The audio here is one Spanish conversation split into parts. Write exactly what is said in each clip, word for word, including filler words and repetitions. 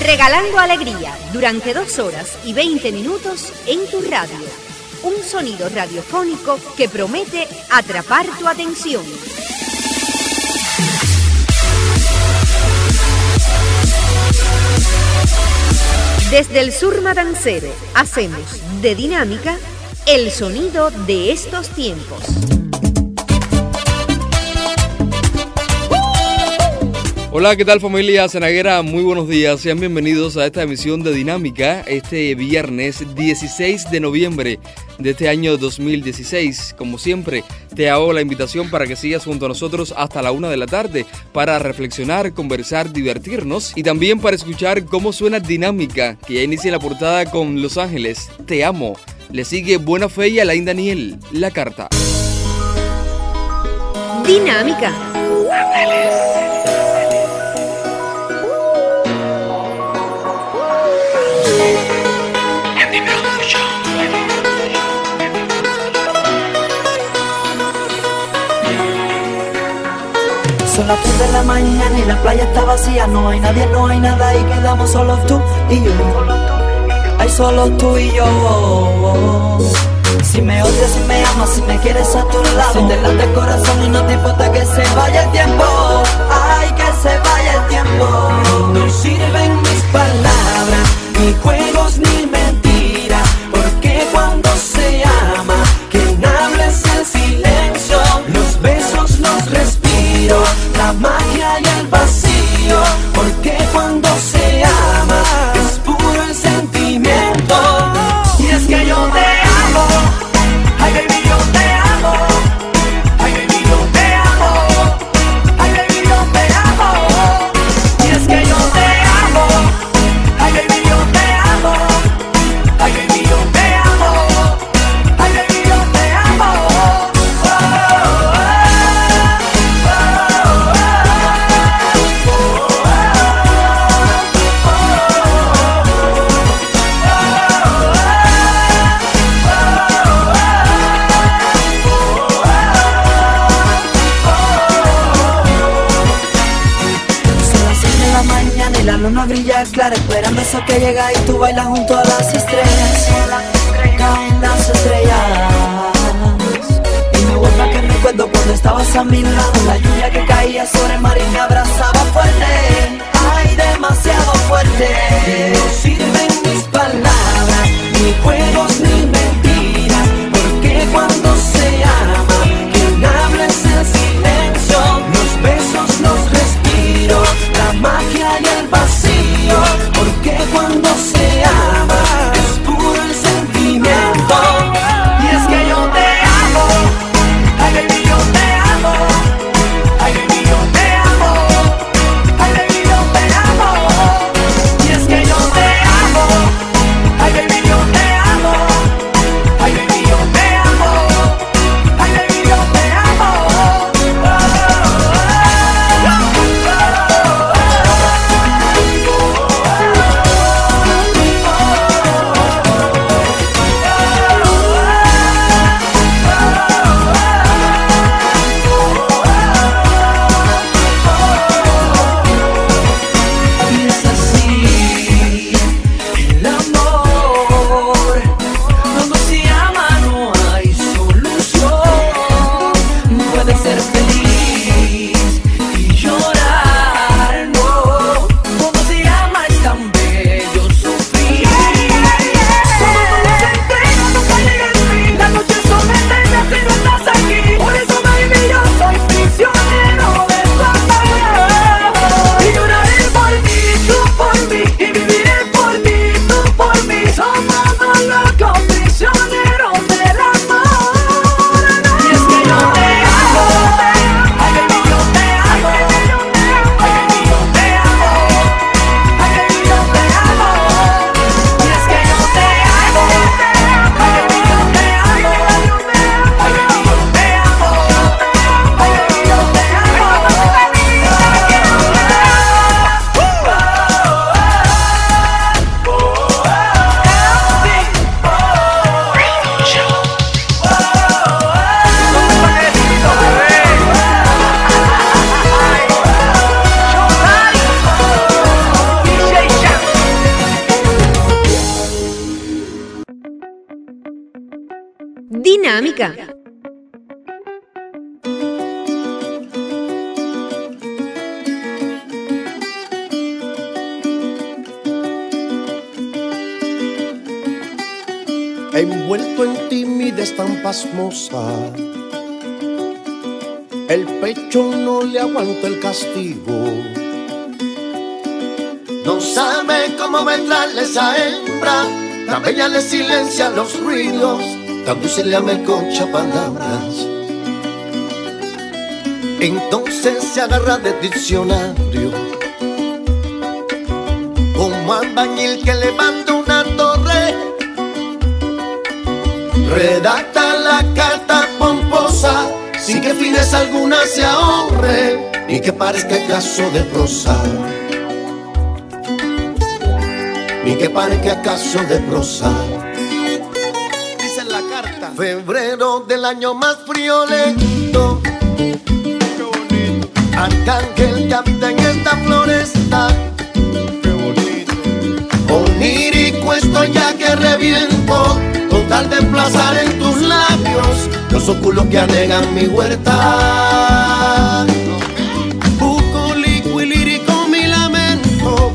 Regalando alegría durante dos horas y veinte minutos en tu radio. Un sonido radiofónico que promete atrapar tu atención. Desde el sur matancero hacemos de Dinámica el sonido de estos tiempos. Hola, ¿qué tal familia cenaguera? Muy buenos días, sean bienvenidos a esta emisión de Dinámica este viernes dieciséis de noviembre de este año dos mil dieciséis. Como siempre, te hago la invitación para que sigas junto a nosotros hasta la una de la tarde para reflexionar, conversar, divertirnos y también para escuchar cómo suena Dinámica, que ya inicia la portada con Los Ángeles, Te Amo. Le sigue Buena Fe y Alain Daniel, La Carta. Dinámica. Son las tres de la mañana y la playa está vacía. No hay nadie, no hay nada y quedamos solos tú y yo. Hay solo tú y yo. Si me odias, si me amas, si me quieres a tu lado, si te late el corazón y no te importa que se vaya el tiempo. Ay, que se vaya el tiempo. No sirven mis palabras, ni juegos, ni mentiras, porque cuando se ama, quien habla es el silencio. Los besos, los respiros, la magia y el vacío, porque cuando se ama es puro el sentimiento. Y es que yo te amo, ay baby yo te amo, ay baby yo te amo, ay baby yo te amo. Y es que yo te amo, ay baby yo te amo, ay baby yo te amo, ay baby yo te amo. Oh, oh, oh. La luna brilla clara, esperando eso que llega y tú bailas junto a las estrellas. Caen las estrellas y me vuelve a que recuerdo cuando estabas a mi lado. La lluvia que caía sobre el mar y me abrazaba fuerte. Ay, demasiado fuerte. No sirven mis palabras, ni juegos, ni mentiras, porque cuando se ama, quien habla es el silencio. Los besos, los respiros, la magia y el vacío, porque cuando se ama es puro el sentimiento. Y es que yo te amo, ay baby yo te amo, ay baby yo te amo, ay baby yo te amo. Y es que yo te amo, ay baby yo te amo, ay baby yo te amo, ay baby yo te amo. Oh, oh, oh, oh. Dinámica. Envuelto en timidez tan pasmosa, el pecho no le aguanta el castigo. No sabe cómo venderle esa hembra, tan bella le silencia los ruidos, tan dulce le amelconcha palabras. Entonces se agarra de diccionario, como albañil que levanta una torre. Redacta la carta pomposa, sin que fines alguna se ahorre, ni que parezca caso de prosa, ni que parezca caso de prosa. Dice en la carta: febrero del año más friolento, qué bonito. Arcángel que habita en esta floresta, qué bonito. Onírico estoy ya que reviento, con tal de emplazar en tus labios los óculos que anegan mi huerta. Bucólico y lírico mi lamento,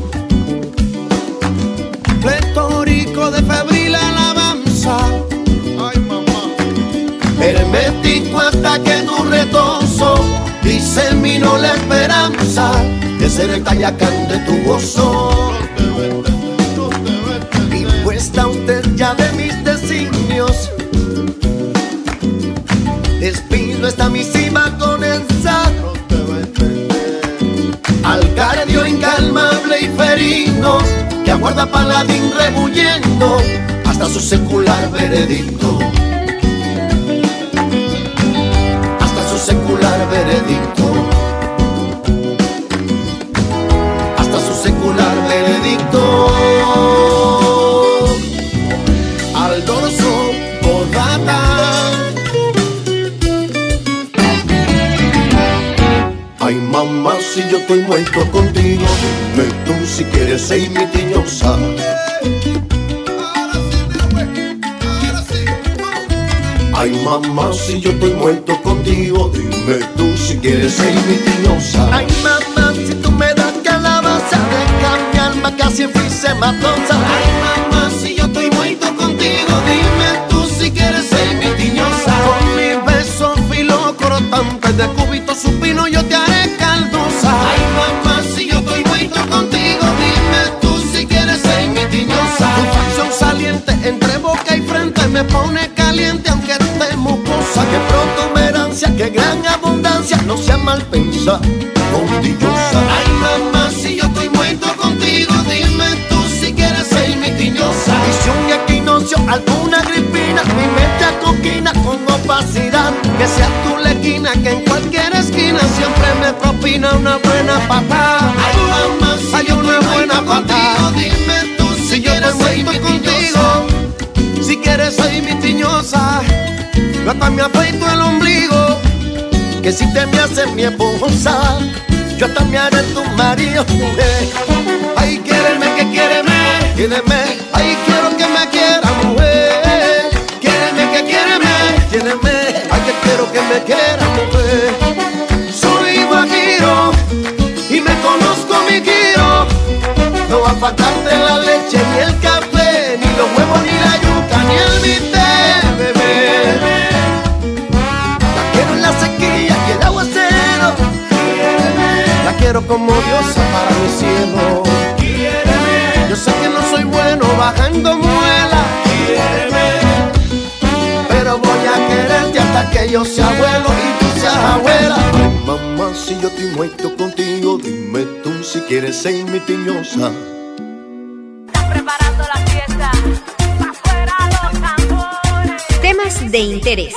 pletórico de febril alabanza. Ay, mamá. Hermético hasta que tu retozo diseminó la esperanza de ser el Tayacán de tu gozo. Está usted ya de mis designios, despido esta misiva con esa al cardio incalmable y ferinos que aguarda paladín rebuyendo hasta su secular veredicto, hasta su secular veredicto, hasta su secular veredicto. Al dorso podata. Ay, mamá, si yo estoy muerto contigo, dime tú si quieres ser mi tiñosa. Ay, mamá, si yo estoy muerto contigo, dime tú si quieres ser mi tiñosa. Ay, mamá, si tú me das calabaza, deja mi alma casi fuise matosa. Ay, mamá, si yo estoy muerto contigo, dime tú si quieres ser mi tiñosa. Con mi beso filo cortante de cúbito supino yo te haré caldosa. Ay, mamá, si yo estoy muerto contigo, dime tú si quieres ser mi tiñosa. Tu facción saliente entre boca y frente me pone caliente aunque esté mocosa. Que protuberancia, que gran abundancia, no sea mal pensada, condillosa. Ay, mamá, si yo estoy muerto contigo, dime tú si quieres ser mi tiñosa. Visión y equinoccio, alguna gripina, mi mente acoquina con opacidad. Que sea tu lequina, que en cualquier esquina siempre me propina una buena patada. Ay, mamá, si hay una buena patada. Dime tú si, si quieres ser mi contigo, si quieres ser mi tiñosa. Yo hasta me afeito el ombligo, que si te me haces mi esposa, yo hasta me haré tu marido. Mujer, ay, quiéreme, que quiéreme, quiéreme, ay, quiero que me quiera, mujer. Quiéreme, que quiéreme, quiéreme, ay, que quiero que me quiera, mujer. Soy guajiro y me conozco mi giro, no va a faltarte la leche ni el café, ni los huevos, ni la yuca, ni el bistec, bebé. La quiero en la sequía y el aguacero, la quiero como diosa para mi cielo. Yo sé que no soy bueno bajando muela, pero voy a quererte hasta que yo sea abuelo y tú seas abuela. Ay, mamá, si yo estoy muerto contigo, dime tú si quieres ser mi tiñosa. Están preparando la fiesta, afuera los tambores. Temas de interés.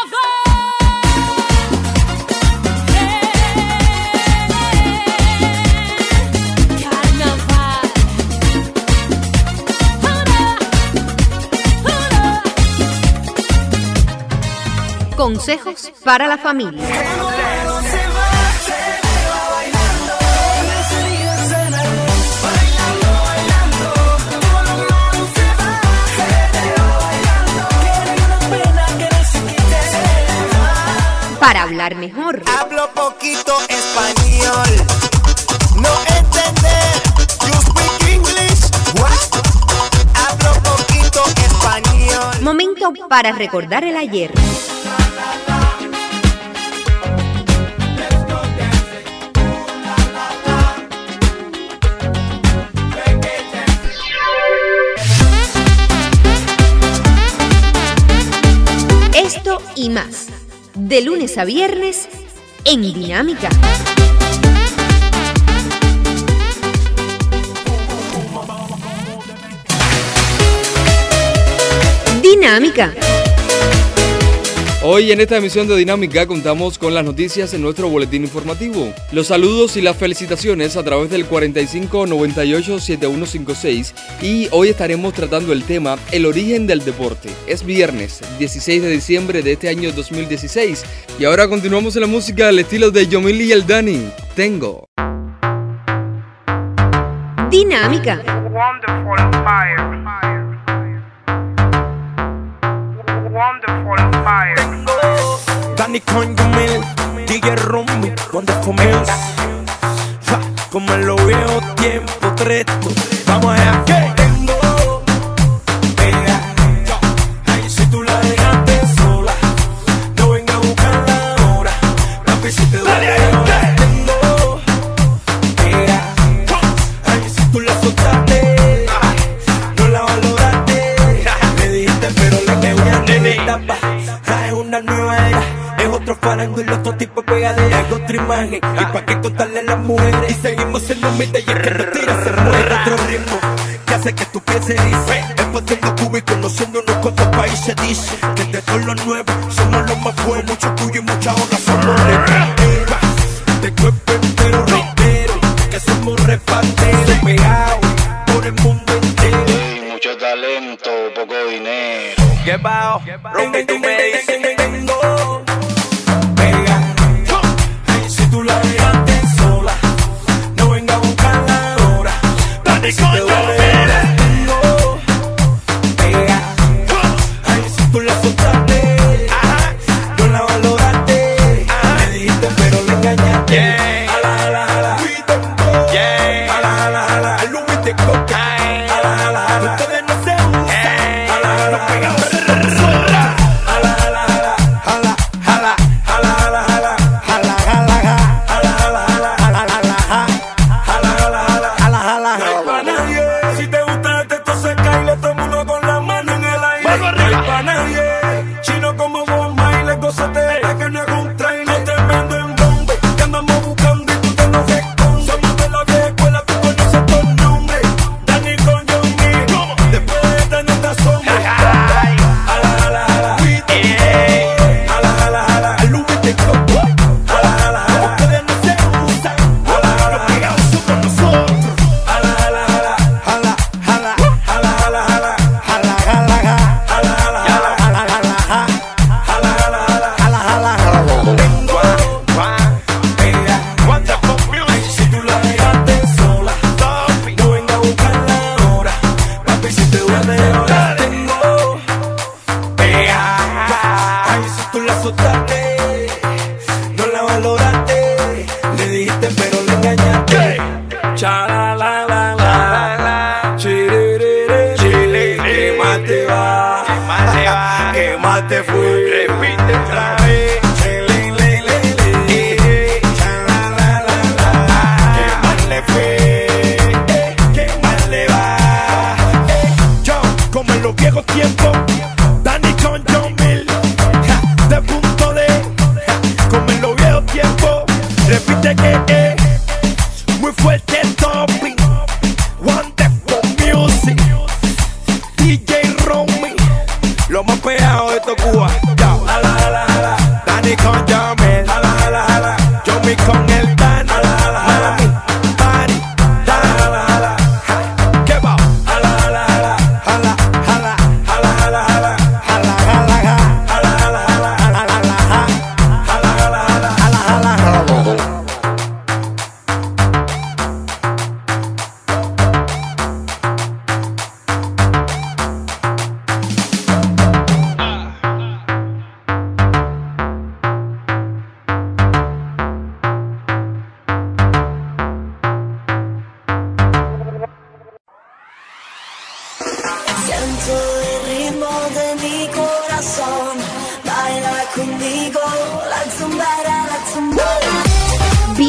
Consejos para la familia. hablar mejor. Hablo poquito español, no entender. You speak English? What? Hablo poquito español. Momento para recordar el ayer. Esto y más, de lunes a viernes, en Dinámica. Dinámica. Hoy en esta emisión de Dinámica contamos con las noticias en nuestro boletín informativo. Los saludos y las felicitaciones a través del cuarenta y cinco noventa y ocho setenta y uno cincuenta y seis y hoy estaremos tratando el tema El origen del deporte. Es viernes dieciséis de diciembre de este año dos mil dieciséis y ahora continuamos en la música al estilo de Yomil y el Dani. Tengo. Dinámica. Wonderful fire. Wonderful fire. Dani con Yomil, D J Rumbi, Wonderful Mix. Ja, como en los viejos tiempos, treto. Vamos allá. ¿Qué? Tengo, pega, ay, si tú la dejaste sola, no venga a buscarla ahora. Papi, si te duele, tengo, pega, ay, si tú la soltaste, no la valoraste. Me dijiste, pero le cambiaste de etapa. Es una nueva era, es otro farango y otro tipo de pegadera, es otra imagen. Y pa' que contarle a las mujeres, y seguimos siendo mitad y el que nos tira se muere. Otro ritmo que hace que tú pienses y dices, empatando Cuba y conociendo unos cuantos países. Dice que de todos los nuevos somos los más buenos, mucho tuyo y mucha ola somos reparteros. De cuerpo entero reitero que somos reparteros, pegados por el mundo entero. Mucho talento, poco dinero. ¿Qué pao? Rompe tú me dices tengo, pega, ay, si tú la dejaste sola, no venga a buscarla ahora. Dani si te duele, tengo, pega, ay, si tú la soltaste, no la valoraste. Me dijiste pero le engañaste. Jala, jala, jala, jala, jala, jala, al Louis te coca. Jala, jala, jala, ustedes no se usan. Jala, jala, jala.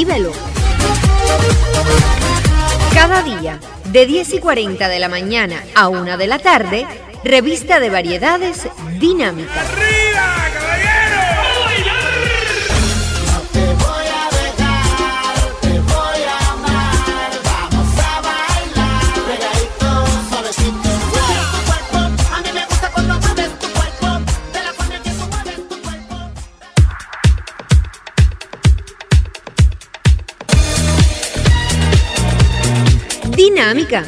Vívelo. Cada día, de diez y cuarenta de la mañana a una de la tarde, revista de variedades Dinámica. ¡Arriba, caballero! No te voy a dejar, te voy a amar. Vamos a bailar, pegadito, suavecito. Mueves tu cuerpo, a mí me gusta cuando mueves tu cuerpo. De la forma en que tú mueves tu cuerpo. Dinámica.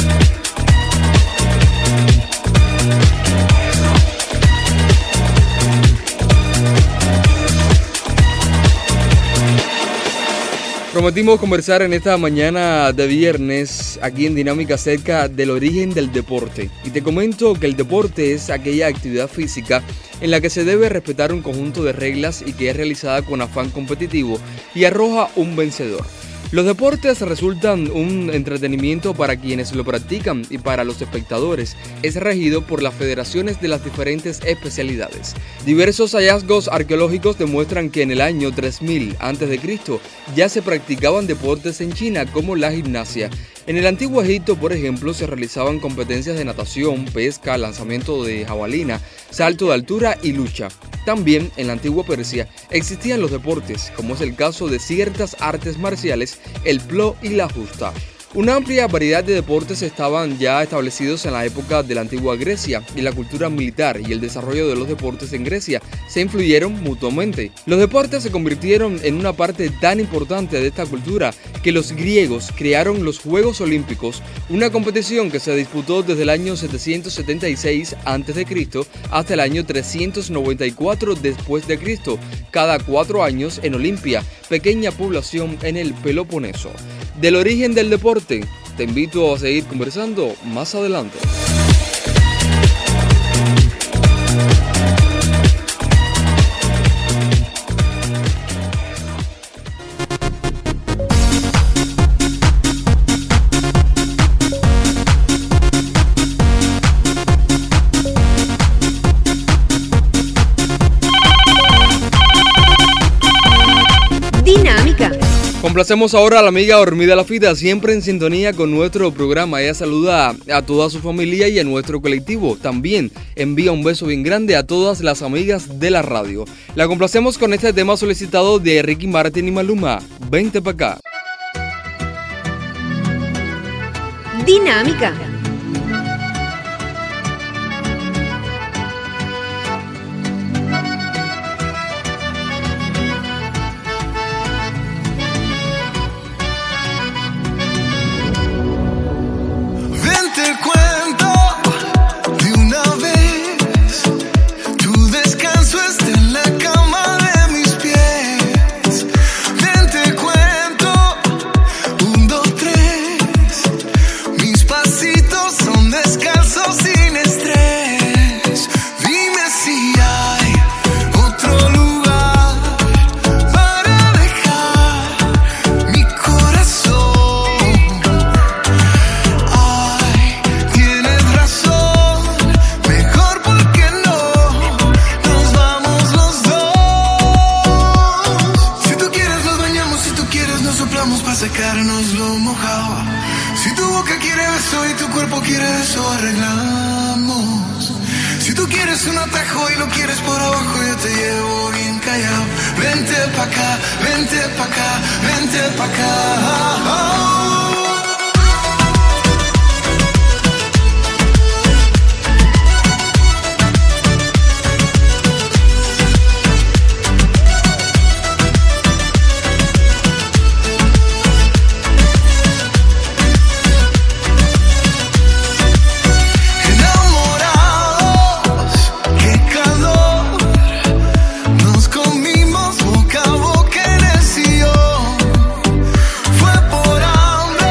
Prometimos conversar en esta mañana de viernes aquí en Dinámica acerca del origen del deporte. Y te comento que el deporte es aquella actividad física en la que se debe respetar un conjunto de reglas y que es realizada con afán competitivo y arroja un vencedor. Los deportes resultan un entretenimiento para quienes lo practican y para los espectadores. Es regido por las federaciones de las diferentes especialidades. Diversos hallazgos arqueológicos demuestran que en el año tres mil antes de Cristo ya se practicaban deportes en China como la gimnasia. En el antiguo Egipto, por ejemplo, se realizaban competencias de natación, pesca, lanzamiento de jabalina, salto de altura y lucha. También en la antigua Persia existían los deportes, como es el caso de ciertas artes marciales, el plo y la justa. Una amplia variedad de deportes estaban ya establecidos en la época de la antigua Grecia y la cultura militar y el desarrollo de los deportes en Grecia se influyeron mutuamente. Los deportes se convirtieron en una parte tan importante de esta cultura que los griegos crearon los Juegos Olímpicos, una competición que se disputó desde el año setecientos setenta y seis antes de Cristo hasta el año trescientos noventa y cuatro después de Cristo, cada cuatro años en Olimpia, pequeña población en el Peloponeso. Del origen del deporte, te invito a seguir conversando más adelante. Dinámica. Complacemos ahora a la amiga Hormida Lafita, siempre en sintonía con nuestro programa. Ella saluda a toda su familia y a nuestro colectivo. También envía un beso bien grande a todas las amigas de la radio. La complacemos con este tema solicitado de Ricky Martin y Maluma. Vente pa' acá. Dinámica. Comimos boca a boca en el sillón. Fue por hambre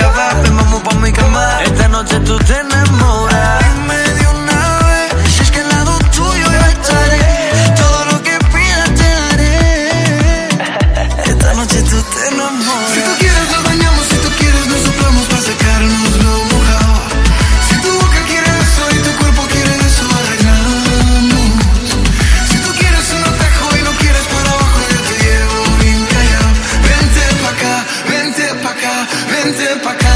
bebé, ven, vamos pa' mi cama. Esta noche tú te enamoras. Dime de una vez, si es que al lado tuyo yo estaré. Todo lo que pidas te daré. Esta noche tú te enamoras. Si tú quieres nos bañamos, si tú quieres nos soplamos para sacarnos lo mojado. Si tu boca quiere eso y tu cuerpo quiere eso, arreglamos. Si tú quieres un atajo y no quieres para abajo, yo te llevo bien callado. Vente pa' acá, vente pa' acá, vente pa' acá.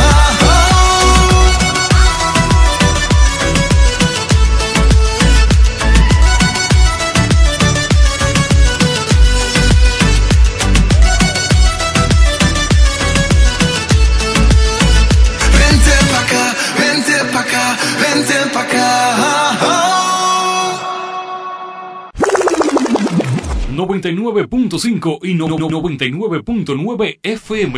noventa y nueve punto cinco y no, no, noventa y nueve punto nueve F M.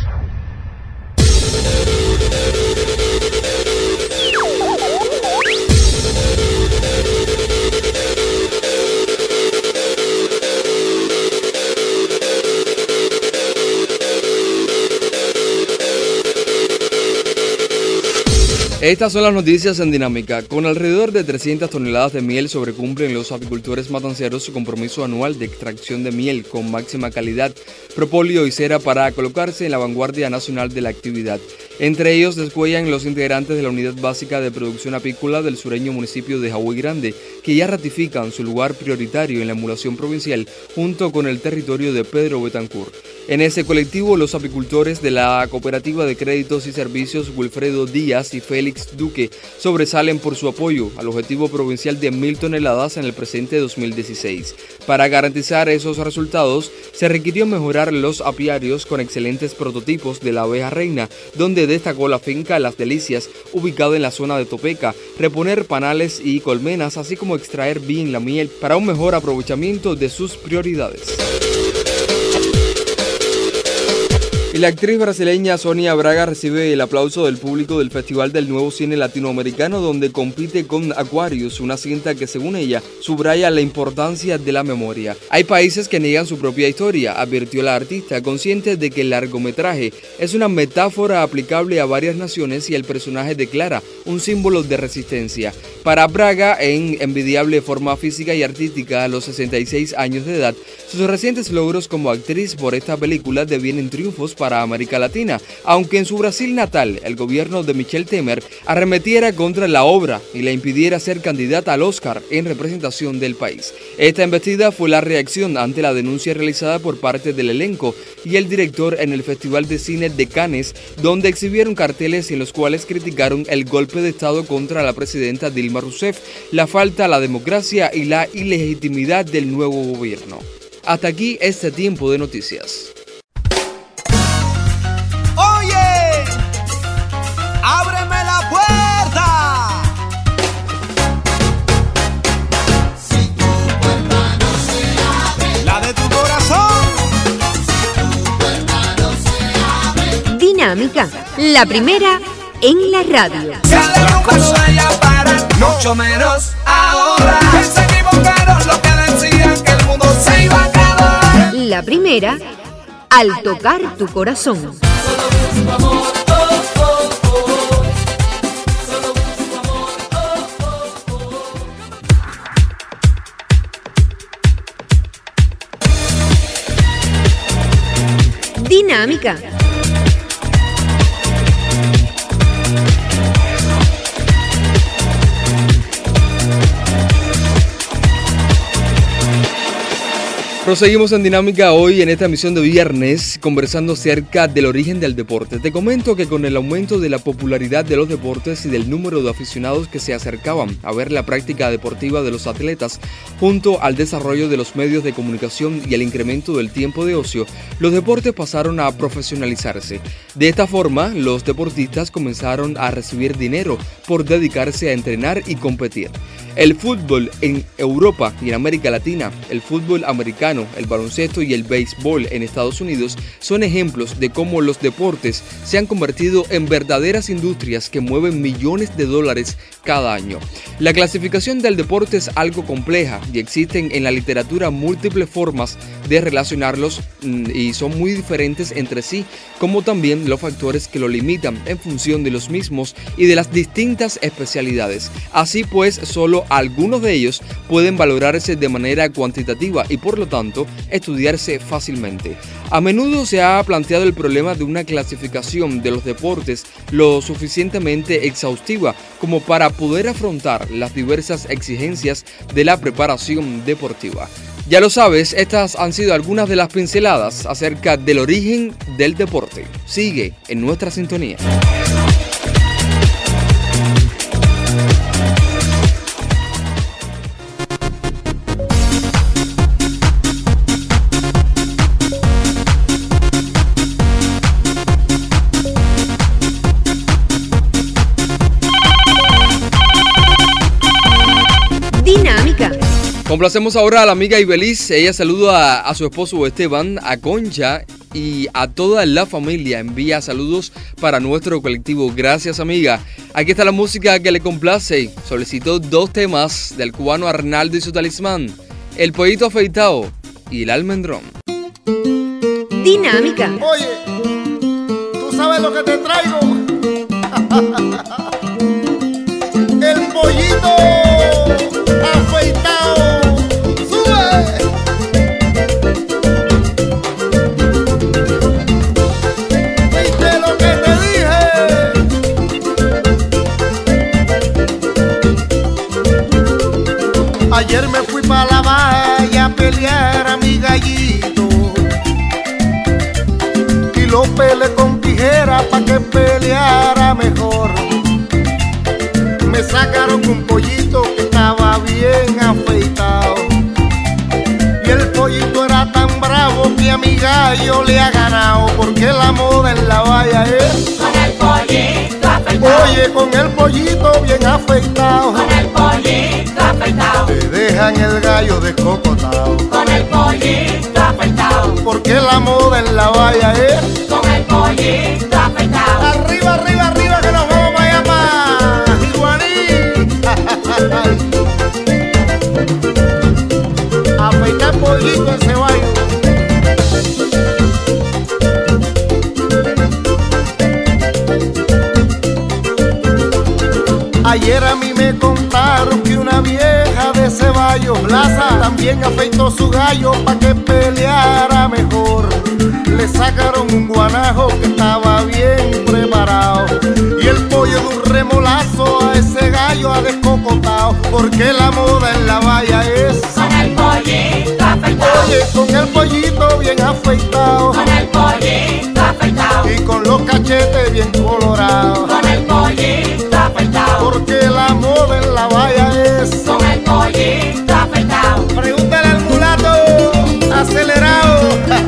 Estas son las noticias en Dinámica. Con alrededor de trescientas toneladas de miel sobrecumplen los apicultores matanceros su compromiso anual de extracción de miel con máxima calidad, propóleo y cera para colocarse en la vanguardia nacional de la actividad. Entre ellos descuellan los integrantes de la Unidad Básica de Producción Apícola del sureño municipio de Jagüey Grande, que ya ratifican su lugar prioritario en la emulación provincial junto con el territorio de Pedro Betancur. En ese colectivo, los apicultores de la Cooperativa de Créditos y Servicios Wilfredo Díaz y Félix Duque sobresalen por su apoyo al objetivo provincial de mil toneladas en el presente dos mil dieciséis. Para garantizar esos resultados, se requirió mejorar los apiarios con excelentes prototipos de la abeja reina, donde destacó la finca Las Delicias, ubicada en la zona de Topeca, reponer panales y colmenas, así como extraer bien la miel para un mejor aprovechamiento de sus prioridades. Y la actriz brasileña Sonia Braga recibe el aplauso del público del Festival del Nuevo Cine Latinoamericano, donde compite con Aquarius, una cinta que según ella subraya la importancia de la memoria. Hay países que niegan su propia historia, advirtió la artista, consciente de que el largometraje es una metáfora aplicable a varias naciones y el personaje declara un símbolo de resistencia. Para Braga, en envidiable forma física y artística a los sesenta y seis años de edad, sus recientes logros como actriz por esta película devienen triunfos para para América Latina, aunque en su Brasil natal el gobierno de Michel Temer arremetiera contra la obra y le impidiera ser candidata al Oscar en representación del país. Esta embestida fue la reacción ante la denuncia realizada por parte del elenco y el director en el Festival de Cine de Cannes, donde exhibieron carteles en los cuales criticaron el golpe de Estado contra la presidenta Dilma Rousseff, la falta a la democracia y la ilegitimidad del nuevo gobierno. Hasta aquí este tiempo de noticias. ¡Ábreme la puerta! Si tu puerta no se abre, la de tu corazón. Si tu puerta no se abre. Dinámica, la primera en la radio. Las cosas allá paran, mucho menos ahora. Que se equivocaron los que decían que el mundo se iba a acabar. La primera, al tocar tu corazón. Solo busco amor. Dinámica. Proseguimos en Dinámica hoy en esta emisión de viernes conversando acerca del origen del deporte. Te comento que con el aumento de la popularidad de los deportes y del número de aficionados que se acercaban a ver la práctica deportiva de los atletas, junto al desarrollo de los medios de comunicación y el incremento del tiempo de ocio, los deportes pasaron a profesionalizarse. De esta forma, los deportistas comenzaron a recibir dinero por dedicarse a entrenar y competir. El fútbol en Europa y en América Latina, el fútbol americano, americano, el baloncesto y el béisbol en Estados Unidos son ejemplos de cómo los deportes se han convertido en verdaderas industrias que mueven millones de dólares cada año. La clasificación del deporte es algo compleja y existen en la literatura múltiples formas de relacionarlos y son muy diferentes entre sí, como también los factores que lo limitan en función de los mismos y de las distintas especialidades. Así pues, solo algunos de ellos pueden valorarse de manera cuantitativa y por lo tanto estudiarse fácilmente. A menudo se ha planteado el problema de una clasificación de los deportes lo suficientemente exhaustiva como para poder afrontar las diversas exigencias de la preparación deportiva. Ya lo sabes, estas han sido algunas de las pinceladas acerca del origen del deporte. Sigue en nuestra sintonía. Dinámica. Complacemos ahora a la amiga Ibeliz. Ella saluda a, a su esposo Esteban, a Concha y a toda la familia. Envía saludos para nuestro colectivo. Gracias, amiga. Aquí está la música que le complace. Solicitó dos temas del cubano Arnaldo y su talismán: El Pollito Afeitado y El Almendrón. Dinámica. Oye, ¿tú sabes lo que te traigo? El pollito afeitado. ¡Sube! ¿Viste lo que te dije? Ayer me fui pa' la valla a pelear a mi gallito y lo peleé con tijera pa' que peleara mejor. Me sacaron un pollito que estaba bien afeitado y el pollito era tan bravo que a mi gallo le ha ganado, porque la moda en la valla es con el pollito afeitado. Oye, con el pollito bien afeitado, Con el pollito afeitado. te dejan el gallo descocotado, Con el pollito afeitado. porque la moda en la valla es Con el pollito afeitado. arriba, arriba, arriba, que nos vamos para allá para Iguaní. Afeitar pollito en Ceballos. Ayer a mí me contaron que una vieja de Ceballos Plaza también afeitó su gallo pa' que peleara mejor. Le sacaron un guanajo que estaba bien preparado y el pollo de un remolazo a ese gallo ha descocotado, porque la moda en la valla es Con el pollito afeitado. Oye, con el pollito bien afeitado Con el pollito afeitado. y con los cachetes bien colorados, Con el pollito afeitado. porque la moda en la valla es Con el pollito afeitado. Pregúntale al mulato acelerado.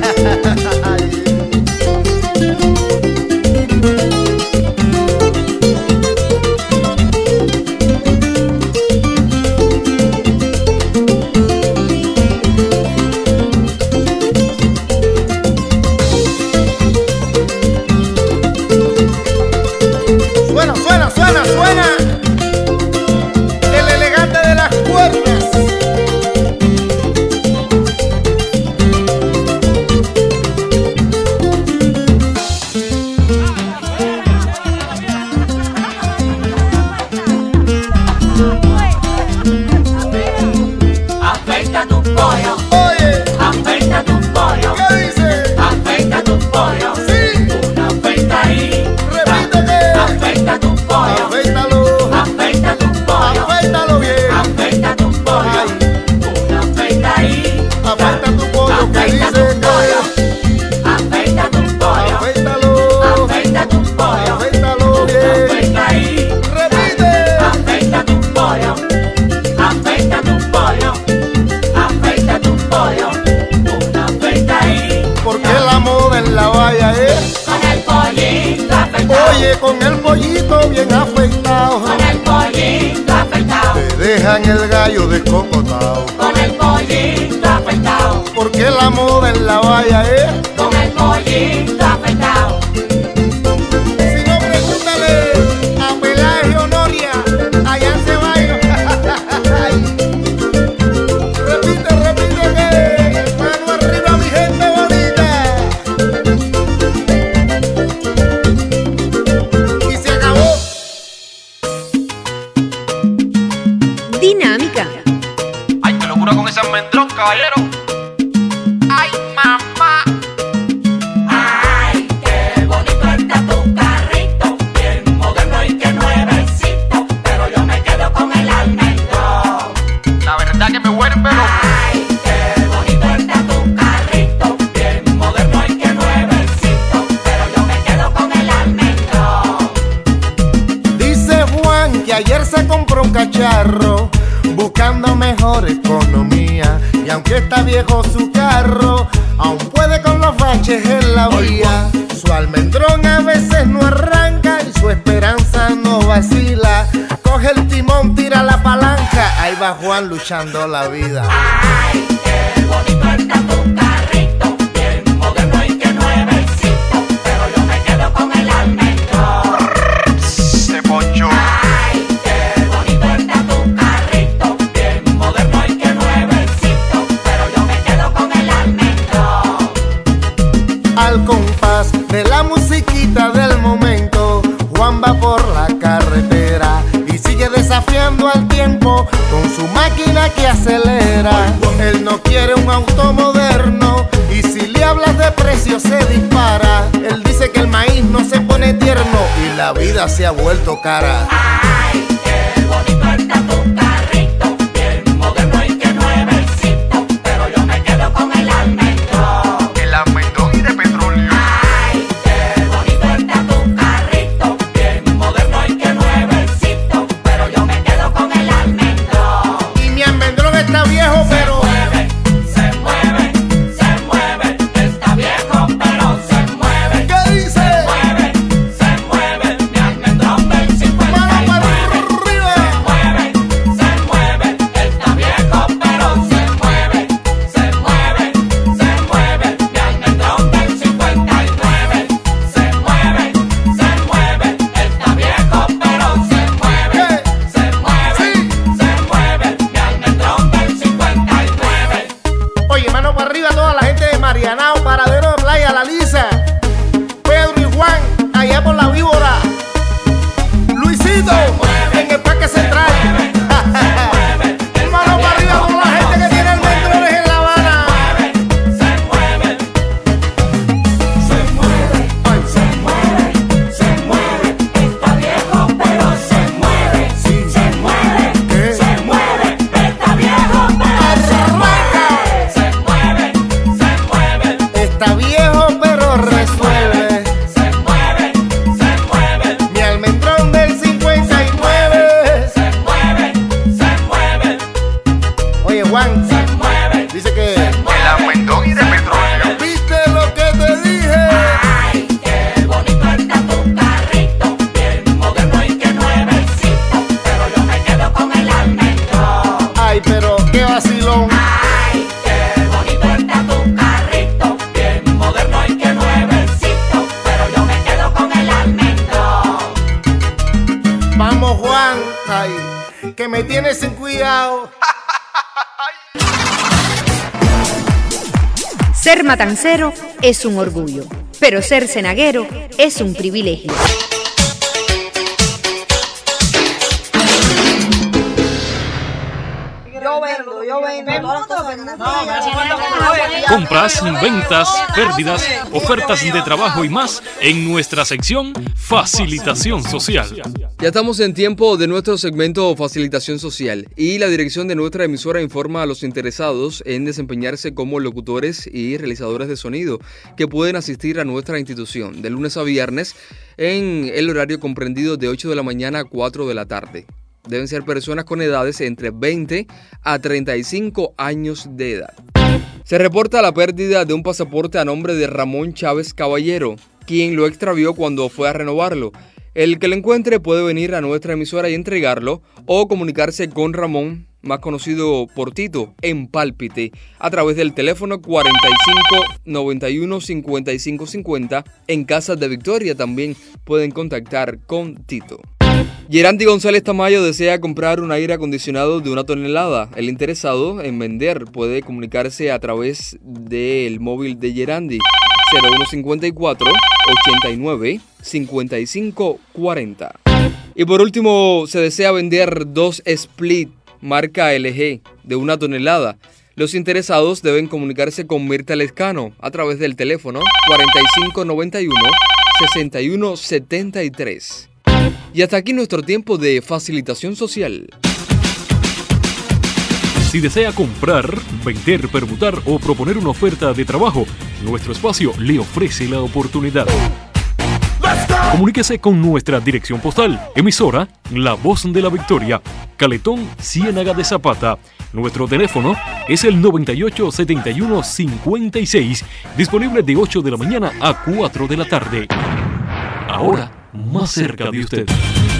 Suena, suena, suena, suena. El elegante de las cuerdas. Afeita tu pollo. Oye, Afeita tu pollo. ¿qué dice? Afeita tu pollo. Sí, Una afeita ahí. repítete. Afeita tu pollo. Afeítalo, Afeita tu pollo. afeítalo bien. Afeita tu pollo. Una afeita ahí. Afeita tu pollo, que Afeita dice tu pollo. que Afeita tu pollo. afeítalo, Afeita tu pollo. afeítalo bien. Afeita ahí. Repite. Afeita tu pollo. Afeita tu pollo. Afeita tu pollo. Una afeita ahí. Porque la moda en la valla es Con el pollito afeitado. Oye, con el pollito bien afeitado, Con el pollito afeitado. te dejan el gallo descocotado, Con el pollito afeitado. porque la moda en la valla es con el pollito afeitado. Si no, pregúntale a Pelagio Noria, allá en Ceballos. Repite, repite que mano arriba mi gente bonita. Y se acabó. Dinámica. Ay, qué locura con ese almendrón, caballero. Ay, mamá. Ay, qué bonito está tu carrito, bien moderno y que nuevecito, pero yo me quedo con el almendrón. La verdad que me vuelve loco. Ay, qué bonito está tu carrito, bien moderno y que nuevecito, pero yo me quedo con el almendrón. Dice Juan que ayer se compró un cacharro buscando mejor economía, y aunque está viejo su carro, aún puede con los baches en la vía. Su almendrón a veces no arranca y su esperanza no vacila. Coge el timón, tira la palanca, ahí va Juan luchando la vida. Ay, qué bonito está tu carrito, bien moderno y que nuevecito, pero yo me quedo con el almendrón. Se poncho. Ay, qué bonito está tu carrito, bien moderno y que nuevecito, pero yo me quedo con el almendrón. Al compás de la musiquita del momento, Juan va por la carretera y sigue desafiando al tiempo con su máquina que acelera. Él no quiere un auto moderno y si le hablas de precio se dispara. Él dice que el maíz no se pone tierno y la vida se ha vuelto cara. Ay, qué bonito está tu carrito, bien moderno y que nuevecito, pero yo me quedo con el almendrón. El almendrón y de petróleo. Ay, qué bonito está tu carrito, bien moderno y que nuevecito, pero yo me quedo con el almendrón. Y mi almendrón está viejo pero Se mueve, se mueve, está viejo pero se mueve. ¿qué dice? Se mueve, se mueve, mi almendrón del cincuenta y Mano para nueve. arriba. Se mueve, se mueve, está viejo pero se mueve. Se mueve, se mueve, mi almendrón del cincuenta y nueve. Se mueve, se mueve, está viejo pero se mueve. Se mueve, se mueve, mi almendrón del cincuenta y nueve. Oye, mano para arriba toda la gente de Marianao, Paradero de Playa, La Lisa, Pedro y Juan, allá por la Víbora, Luisito, en el Parque Central. Mano para arriba toda la gente que tiene almendrones en La Habana. Se mueve, se mueve, se mueve, se mueve, está viejo pero se mueve, se mueve, se mueve, está viejo pero se mueve, se mueve, se mueve, Está viejo pero resuelve. se mueve, se mueve, Mi almendrón del cincuenta y nueve. se mueve, se mueve, Oye, Juan, se mueve, dice que El almendrón y de petróleo. ¿viste lo que te dije? ay, qué bonito está tu carrito, bien moderno y que nuevecito, pero yo me quedo con el almendrón. Ay, pero qué vacilón. Ay, qué bonito está tu carrito, bien moderno y que nuevecito, pero yo me quedo con el almendrón. Vamos, Juan, ay, que me tienes sin cuidado. Ser matancero es un orgullo, pero ser cenaguero es un privilegio. Yo vendo, yo vendo. Todo lo que vendo. Compras, ventas, pérdidas, ofertas de trabajo y más en nuestra sección Facilitación Social. Ya estamos en tiempo de nuestro segmento Facilitación Social y la dirección de nuestra emisora informa a los interesados en desempeñarse como locutores y realizadores de sonido que pueden asistir a nuestra institución de lunes a viernes en el horario comprendido de ocho de la mañana a cuatro de la tarde. Deben ser personas con edades entre veinte a treinta y cinco años de edad. Se reporta la pérdida de un pasaporte a nombre de Ramón Chávez Caballero, quien lo extravió cuando fue a renovarlo. El que lo encuentre puede venir a nuestra emisora y entregarlo o comunicarse con Ramón más conocido por Tito, Empálpite, a través del teléfono cuarenta y cinco noventa y uno cincuenta y cinco cincuenta. En Casas de Victoria también pueden contactar con Tito. Gerandi González Tamayo desea comprar un aire acondicionado de una tonelada. El interesado en vender puede comunicarse a través del móvil de Gerandi cero uno cincuenta y cuatro ochenta y nueve cincuenta y cinco cuarenta. Y por último, se desea vender dos Split marca L G de una tonelada. Los interesados deben comunicarse con Mirta Lescano a través del teléfono cuarenta y cinco noventa y uno sesenta y uno setenta y tres. Y hasta aquí nuestro tiempo de facilitación social. Si desea comprar, vender, permutar o proponer una oferta de trabajo, nuestro espacio le ofrece la oportunidad. Comuníquese con nuestra dirección postal, emisora La Voz de la Victoria, Caletón, Ciénaga de Zapata. Nuestro teléfono es el noventa y ocho setenta y uno cincuenta y seis, disponible de ocho de la mañana a cuatro de la tarde. Ahora, más cerca de usted.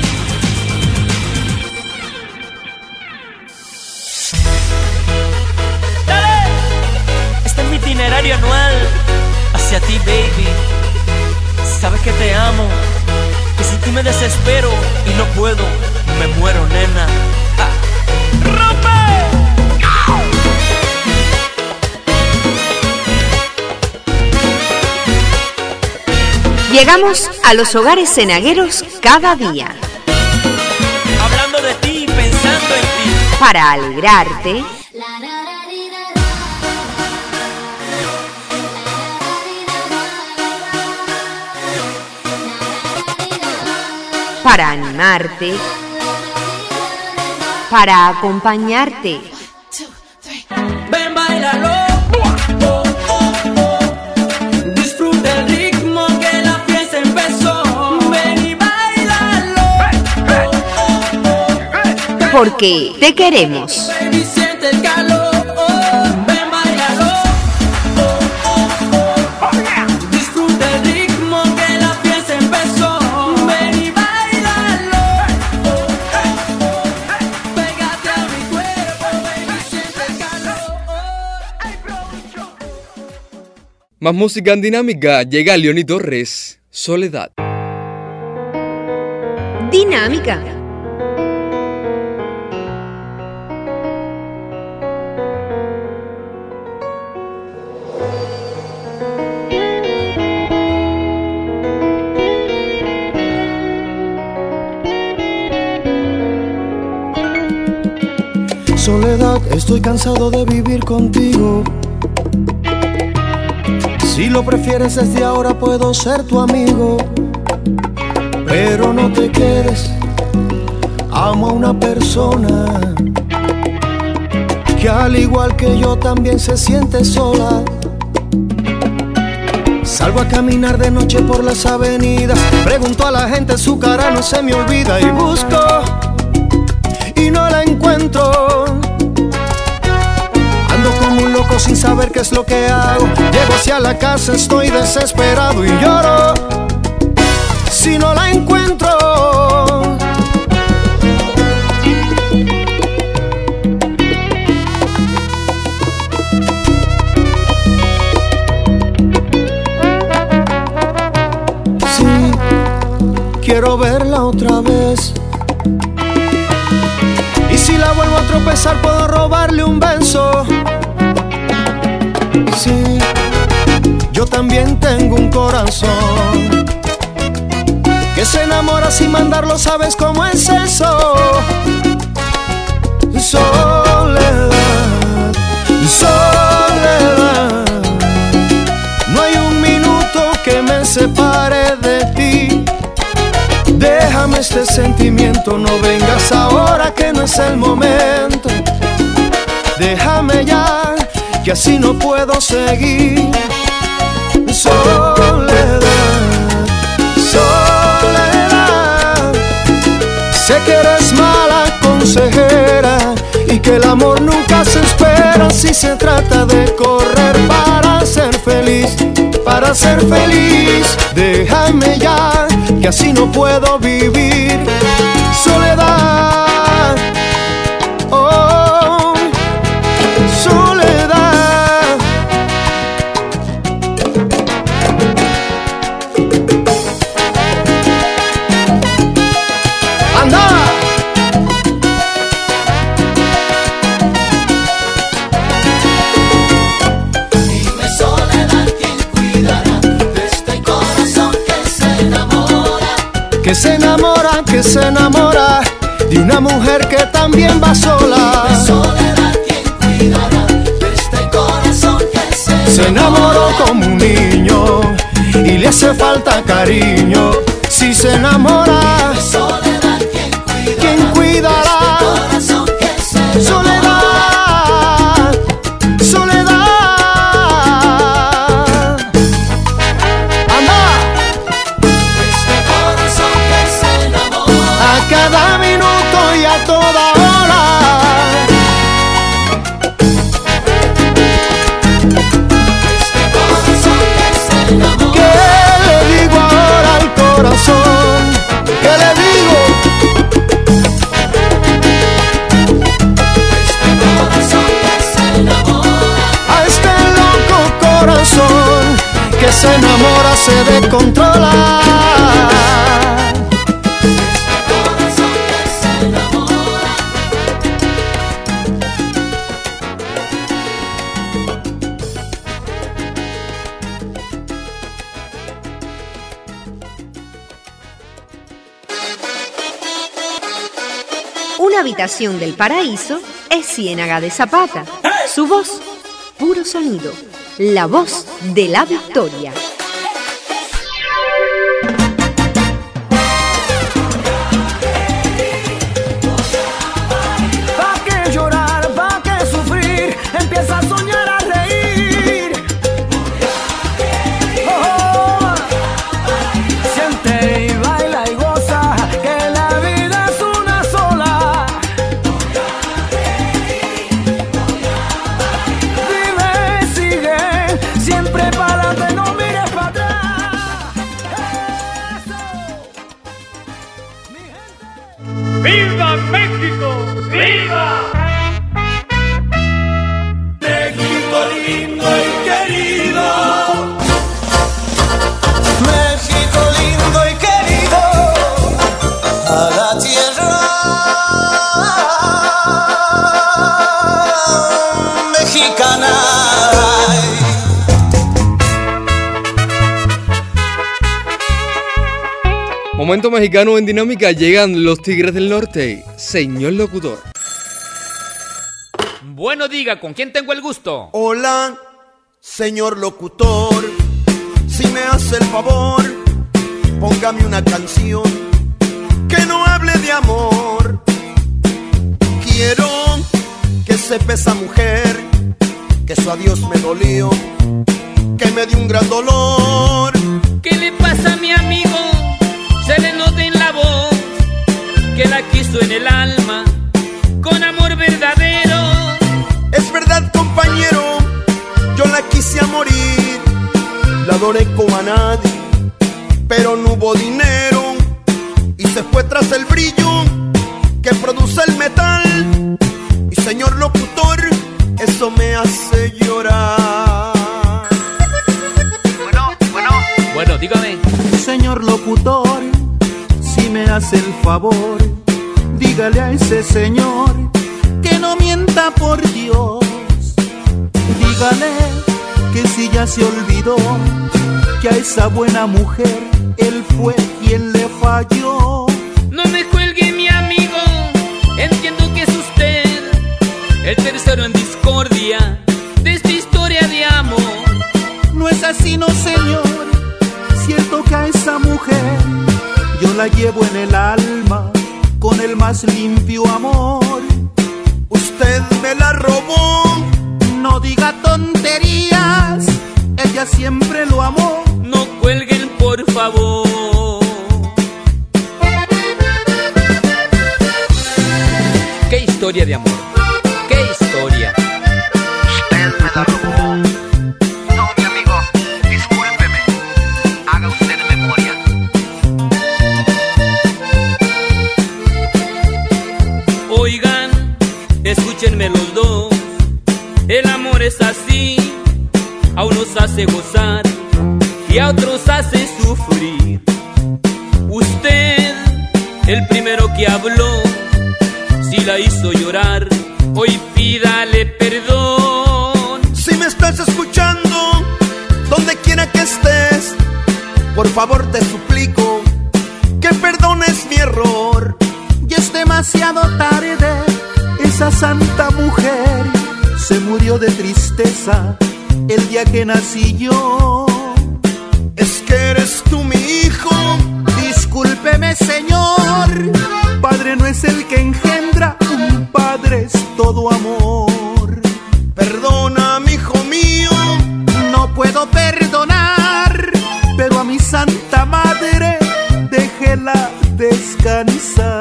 Este es mi itinerario anual hacia ti, baby. Sabes que te amo, que sin ti me desespero y no puedo, me muero, nena. ¡Ah! ¡Rompe! Llegamos a los hogares cenagueros cada día. Hablando de ti, pensando en ti. Para alegrarte, para animarte, para acompañarte. Ven, bailalo. Oh, oh, oh. Disfruta el ritmo que la fiesta empezó. Ven y bailalo. Porque te queremos. Baby, siente el calor. Ven, bailalo. Disfruta el ritmo que la fiesta empezó. Ven y bailalo. Pégate a mi cuerpo, baby, siente el calor. Más música en dinámica. Llega Leoni Torres, Soledad. Dinámica. Soledad, estoy cansado de vivir contigo. Si lo prefieres desde ahora puedo ser tu amigo. Pero no te quedes, amo a una persona que al igual que yo también se siente sola. Salgo a caminar de noche por las avenidas, pregunto a la gente, su cara no se me olvida. Y busco y no la encuentro. Ando como un loco sin saber qué es lo que hago. Llego hacia la casa, estoy desesperado y lloro si no la encuentro. Sí, quiero verla otra vez. Y si la vuelvo a tropezar puedo robarle un beso. Sí, yo también tengo un corazón que se enamora sin mandarlo, ¿sabes cómo es eso? Soledad, soledad, no hay un minuto que me separe de ti. Déjame este sentimiento, no vengas ahora que no es el momento. Déjame ya, que así no puedo seguir. Soledad, soledad, sé que eres mala consejera y que el amor nunca se espera si se trata de correr para ser feliz, para ser feliz. Déjame ya, que así no puedo vivir. Soledad, oh. enamora, que se enamora de una mujer que también va sola. De soledad, ¿quién cuidará de este corazón que se, se enamoró como un niño y le hace falta cariño? Si se enamora, de soledad, ¿quién cuidará, ¿quién cuidará de este corazón que se soledad, soledad? Anda, este corazón que se enamora a cada minuto y a toda hora. Este corazón que se enamora. ¿Qué le digo ahora al corazón? ¿Qué le digo? Este corazón que se enamora. A este loco corazón que se enamora, se descontrola. Corazón que se enamora. Una habitación del paraíso es Ciénaga de Zapata. Su voz, puro sonido. La voz de la victoria. ¿Pa' qué llorar? ¿Pa' qué sufrir? Empieza a soñar, a reír. Oh, oh. Siente y baila y goza, que la vida es una sola. Vive, sigue, siempre para adelante, no mires para atrás. Eso. Mi gente. ¡Viva México! ¡Viva! México lindo y querido, México lindo y querido, a la tierra mexicana. Momento mexicano en Dinámica, llegan los Tigres del Norte. Señor locutor. Bueno, diga, ¿con quién tengo el gusto? Hola, señor locutor, si me hace el favor, póngame una canción que no hable de amor. Quiero que sepa esa mujer que su adiós me dolió, que me dio un gran dolor. ¿Qué le pasa a mi amigo? Se le nota en la voz que la quiso en el alma con amor verdadero. Es verdad, compañero, yo la quise a morir, la adoré como a nadie, pero no hubo dinero y se fue tras el brillo que produce el metal. Y señor locutor, eso me hace llorar. Bueno, bueno. Bueno, dígame. Señor locutor, si me hace el favor, dígale a ese señor que no mienta por Dios. Dígale que si ya se olvidó que a esa buena mujer él fue quien le falló. No me cuelgue, mi amigo, entiendo que es usted el tercero en discordia de esta historia de amor. No es así, no señor, cierto que a esa mujer yo la llevo en el alma con el más limpio amor. Usted me la robó. No diga tonterías, ella siempre lo amó. No cuelguen, por favor. ¿Qué historia de amor? ¿Qué historia? Usted me la robó. No, mi amigo, discúlpeme. Haga usted memoria. Oigan, escúchenme los dos. El amor es así, a unos hace gozar y a otros hace sufrir. Usted, el primero que habló, si la hizo llorar, hoy pídale perdón. Si me estás escuchando, donde quiera que estés, por favor te suplico que perdones mi error. Y es demasiado tarde, esa santa mujer se murió de tristeza el día que nací yo. Es que eres tú mi hijo. Discúlpeme, señor, padre no es el que engendra, un padre es todo amor. Perdona, mi hijo mío. No puedo perdonar, pero a mi santa madre déjela descansar.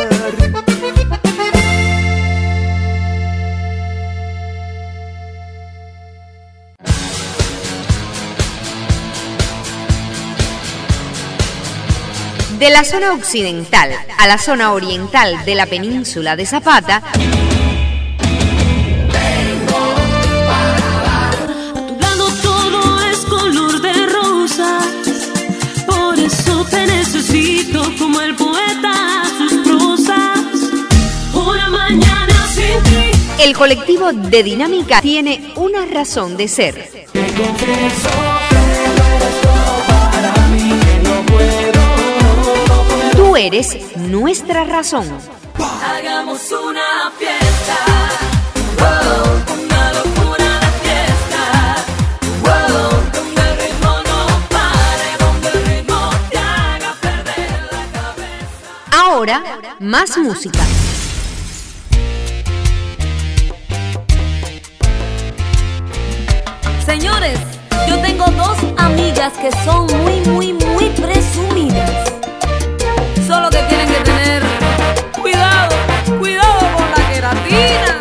De la zona occidental a la zona oriental de la península de Zapata, todo es color de rosas, por eso te necesito como el poeta sus prosas. Una mañana sin ti. El colectivo de Dinámica tiene una razón de ser. Te confieso que no eres todo para mí, que no puedo, no puedo. Tú eres nuestra razón. Hagamos una fiesta. Oh, una locura de fiesta. Oh, donde el ritmo no pare, donde el ritmo te haga perder la cabeza. Ahora, más música. Señores, yo tengo dos amigas que son muy, muy, muy presumidas. Solo que tienen que tener cuidado, cuidado con la queratina.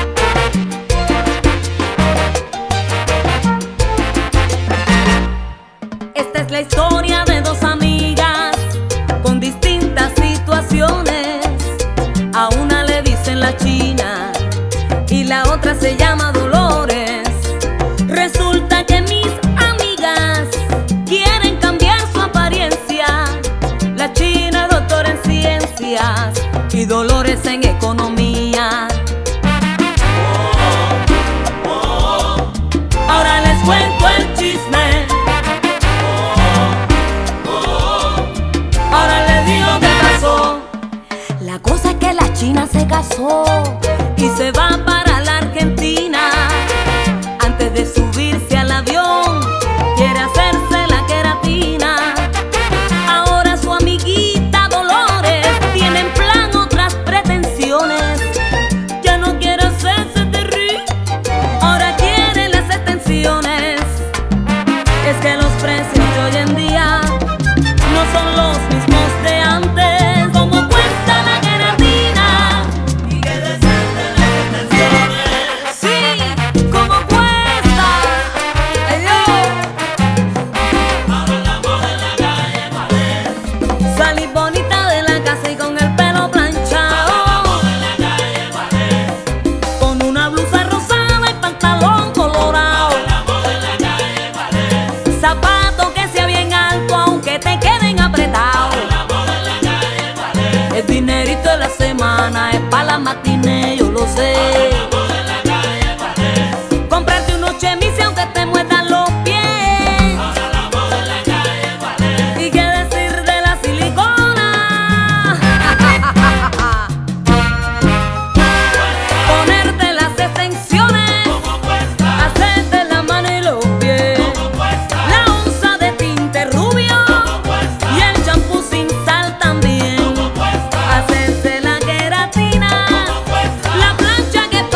Esta es la historia de dos amigas con distintas situaciones. A una le dicen la China y la otra se llama Dolores. Resulta que mis amigas quieren cambiar su apariencia. La China es doctora en ciencias y Dolores en economía. Ahora les cuento el chisme. Ahora les digo qué pasó. La cosa es que la China se casó y se va para la Argentina. Antes de subirse al avión, quiere hacerse la queratina. Ahora su amiguita Dolores tiene en plan otras pretensiones. Ya no quiere hacerse de ri, ahora quiere las extensiones. Es que los precios de hoy en día no son los mismos de antes. ¿Cómo cuesta la queratina? Y que decente las extensiones. Sí, ¿cómo cuesta? Ay, Dios. Ahora la moda en la calle, ¿cuál es? Salí bonita de la casa y con el pelo planchado. Ahora la moda en la calle, ¿cuál es? Con una blusa rosada y pantalón colorado. Ahora la moda en la calle, ¿cuál es? Zapatos que sea bien alto aunque te queden apretados. Ahora la moda en la calle, ¿cuál es? El dinerito de la semana es para la matiné, yo lo sé. Ahora la moda en la calle, ¿cuál es? Comprarte unos chemis aunque te muerdan los pies. Ahora la moda en la calle, ¿cuál es? ¿Y qué decir de la silicona? Ponerte las extensiones, hacerte la mano y los pies, la onza de tinte rubio y el champú sin sal también, hacerse la queratina, la plancha que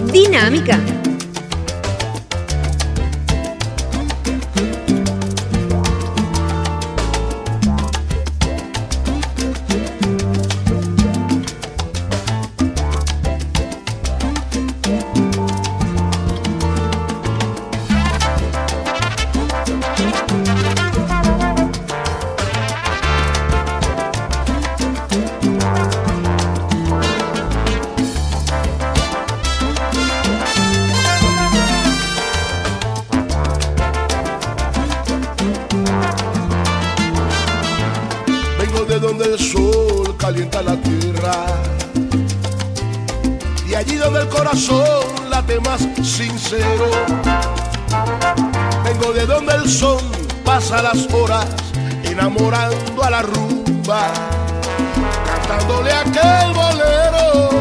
Dinámica. Vengo de donde el sol calienta la tierra, y allí donde el corazón late más sincero. Vengo de donde el sol pasa las horas enamorando a la rumba, cantándole aquel bolero.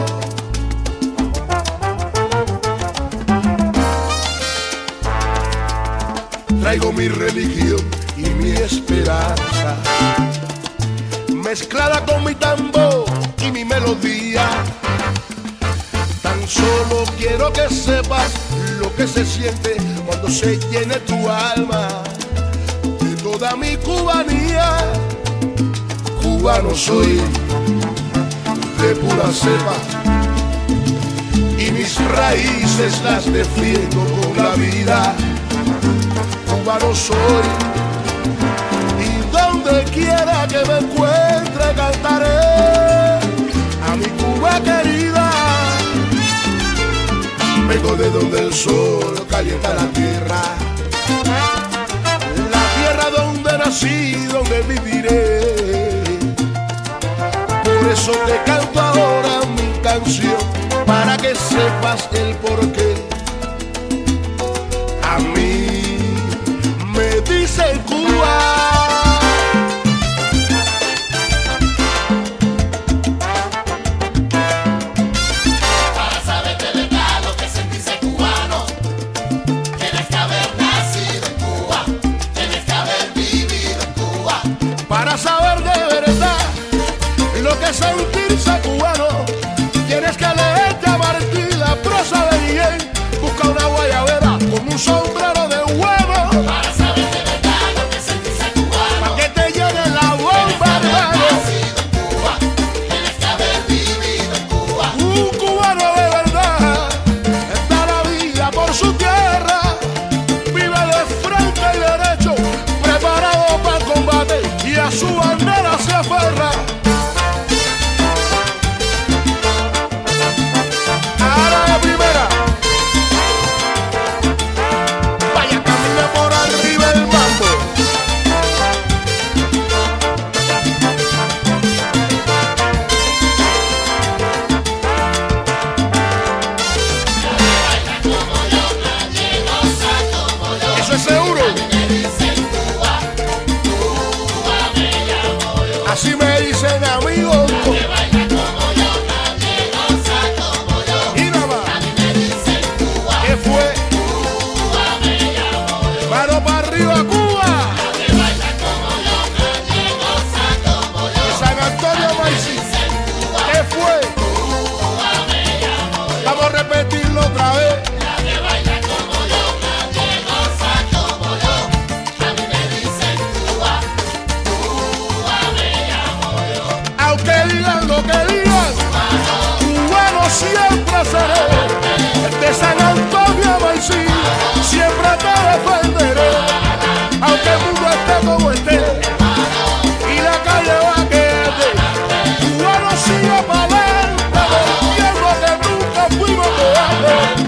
Traigo mi religión y mi esperanza, mezclada con mi tambor y mi melodía. Tan solo quiero que sepas lo que se siente cuando se llene tu alma de toda mi cubanía. Cubano soy de pura cepa y mis raíces las defiendo con la vida. Cubano soy y donde quiera que me encuentre cantaré a mi Cuba querida. Vengo de donde el sol calienta la tierra, la tierra donde nací, donde viviré. Por eso te canto ahora mi canción, para que sepas el porqué. A mí me dicen Cuba. Para saber de verdad lo que es sentirse cubano, tienes que leerte a Martí, la prosa de Miguel. Busca una guayabera con un sombrero de huevo, para saber de verdad lo que es sentirse cubano, para que te llene la bomba, hermano. Tienes que haber vivido en Cuba. Un cubano de verdad da la vida por su tierra, vive de frente y derecho, preparado para el combate y a su bandera se aferra. Ahora de primera, vaya, camina por arriba el mambo. Eso es seguro. Así me dicen amigos. Y nada más. ¿Qué fue? Mano para arriba, Cuba. De San Antonio Maicí. ¿Qué fue? Vamos a repetirlo otra vez. Aunque digan lo que digan, cubano siempre seré. De San Antonio a Maicí, siempre te defenderé. Aunque el mundo esté como esté y la calle va a quedarte, cubano sigue para adelante, entiendo que nunca fuimos cobardes.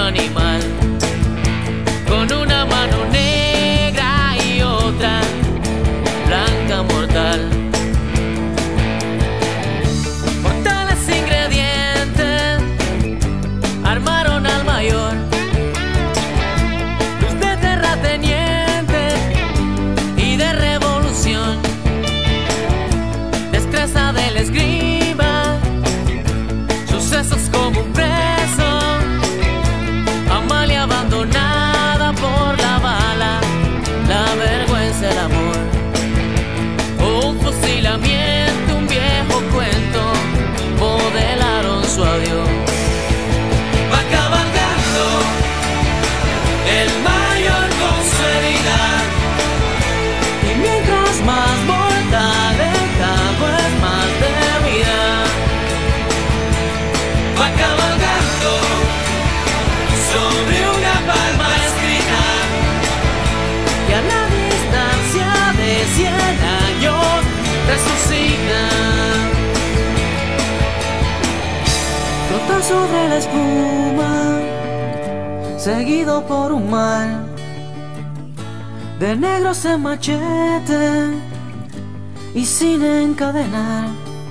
animal, con una mano negra y otra blanca mortal. Mortales ingredientes armaron al mayor, luz de terrateniente y de revolución, destreza del esgrima, sucesos como un preso, Amalia abandonada por la bala, la vergüenza, el amor, un fusilamiento, un viejo cuento, modelaron su adiós. Va cabalgando el mayor con su herida, y mientras más mortalidad pues más de vida. Va cabalgando sobre una palma escrita, y a la distancia de cien años resucita. Flota sobre la espuma, seguido por un mar de negros en machete y sin encadenar.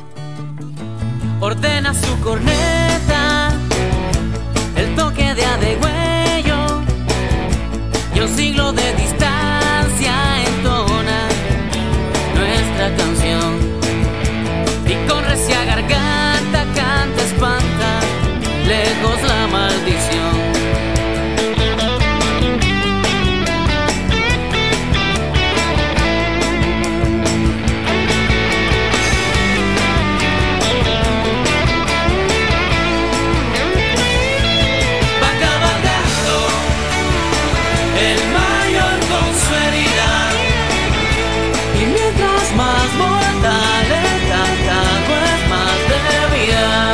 Ordena su corneta, el toque de adegüello, y un siglo de distancia entona nuestra canción. Y con recia garganta canta, espanta lejos la maldición. Más mortales, cantando es más de vida.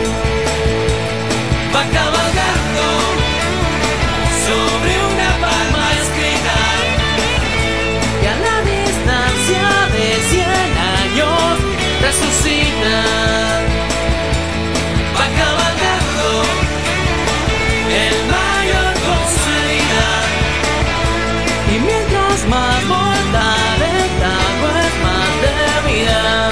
Va cabalgando sobre una palma escrita, y a la distancia de cien años resucita. Va cabalgando el mayor con su herida, y mientras más mortales, tanto es más de vida.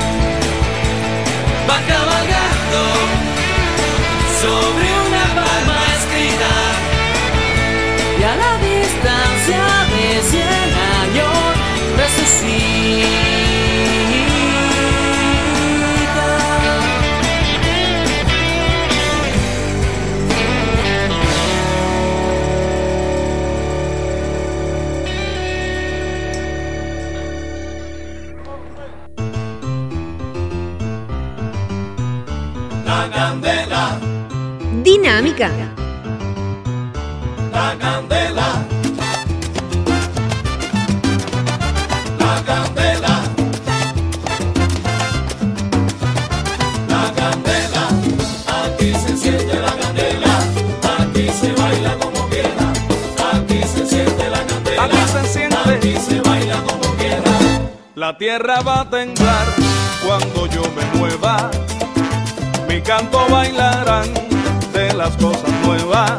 Va cabalgando sobre una palma escrita, y a la distancia de cien años resucita. La candela, Dinámica. la candela, la candela, la candela, aquí se enciende la candela, aquí se baila como quiera, aquí se enciende la candela, Aquí se enciende. aquí se baila como quiera. La tierra va a temblar cuando yo me mueva. Mi canto bailarán de las cosas nuevas.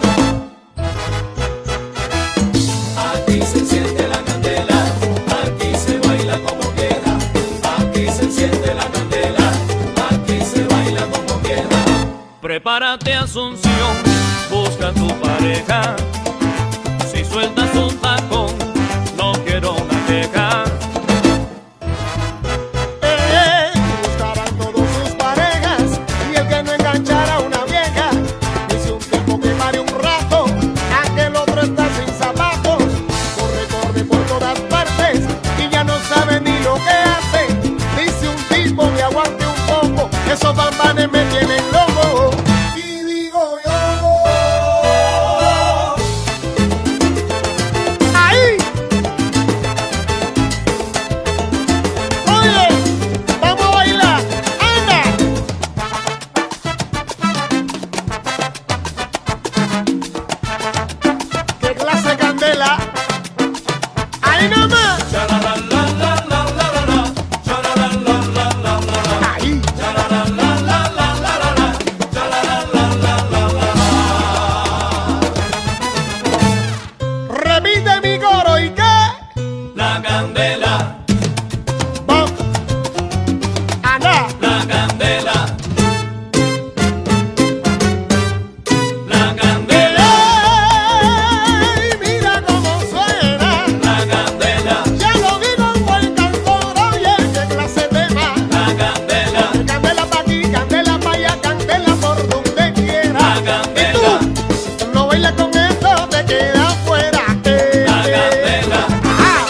Aquí se enciende la candela, aquí se baila como quiera, aquí se enciende la candela, aquí se baila como quiera. Prepárate, Asunción, busca tu pareja. Si sueltas un tacón, no quiero una queja. Eh, buscaban todos sus parejas, y el que no enganchara a una vieja, dice un tipo que pare un rato, aquel otro está sin zapatos, corre, corre por todas partes, y ya no sabe ni lo que hace, dice un tipo que aguante un poco, esos bambanes me tienen loco, y digo yo, candela. Ana. La candela. La candela. Ay, mira cómo suena. La candela. Ya lo digo un buen cantor, oye, qué clase de tema. La candela. Candela pa' aquí, candela pa' allá, candela por donde quiera. La candela. Y tú, no bailes con esto, te quedas fuera. Eh, La eh. candela. Ah,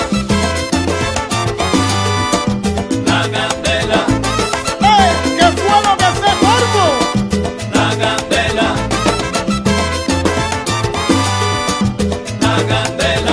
La candela. eh, ¿qué fue lo que se formó? La candela. La candela.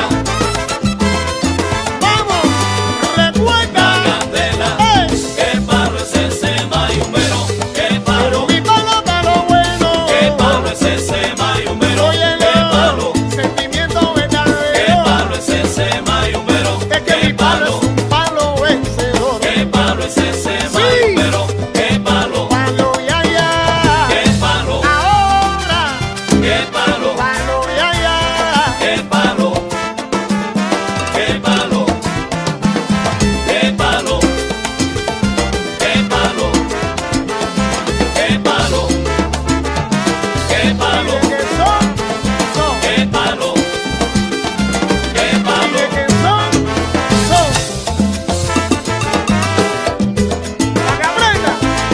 Vamos, recuerda. La candela. Eh, Qué palo es ese mayumbero. Qué palo. mi palo pa' lo bueno. Qué palo es ese mayumbero. Oye, Qué palo. sentimiento Qué verdadero. palo es ese mayumbero. Es que mi Qué palo palo. es un palo vencedor. Qué palo es ese mayumbero. Qué palo. Palo ya ya. Qué palo. Ahora, Qué palo. palo ya ya. Qué palo. Qué palo. Qué palo. Qué palo. Qué palo. Qué palo. Que son, son. Qué palo. Qué palo. Que son, son. La cabrera.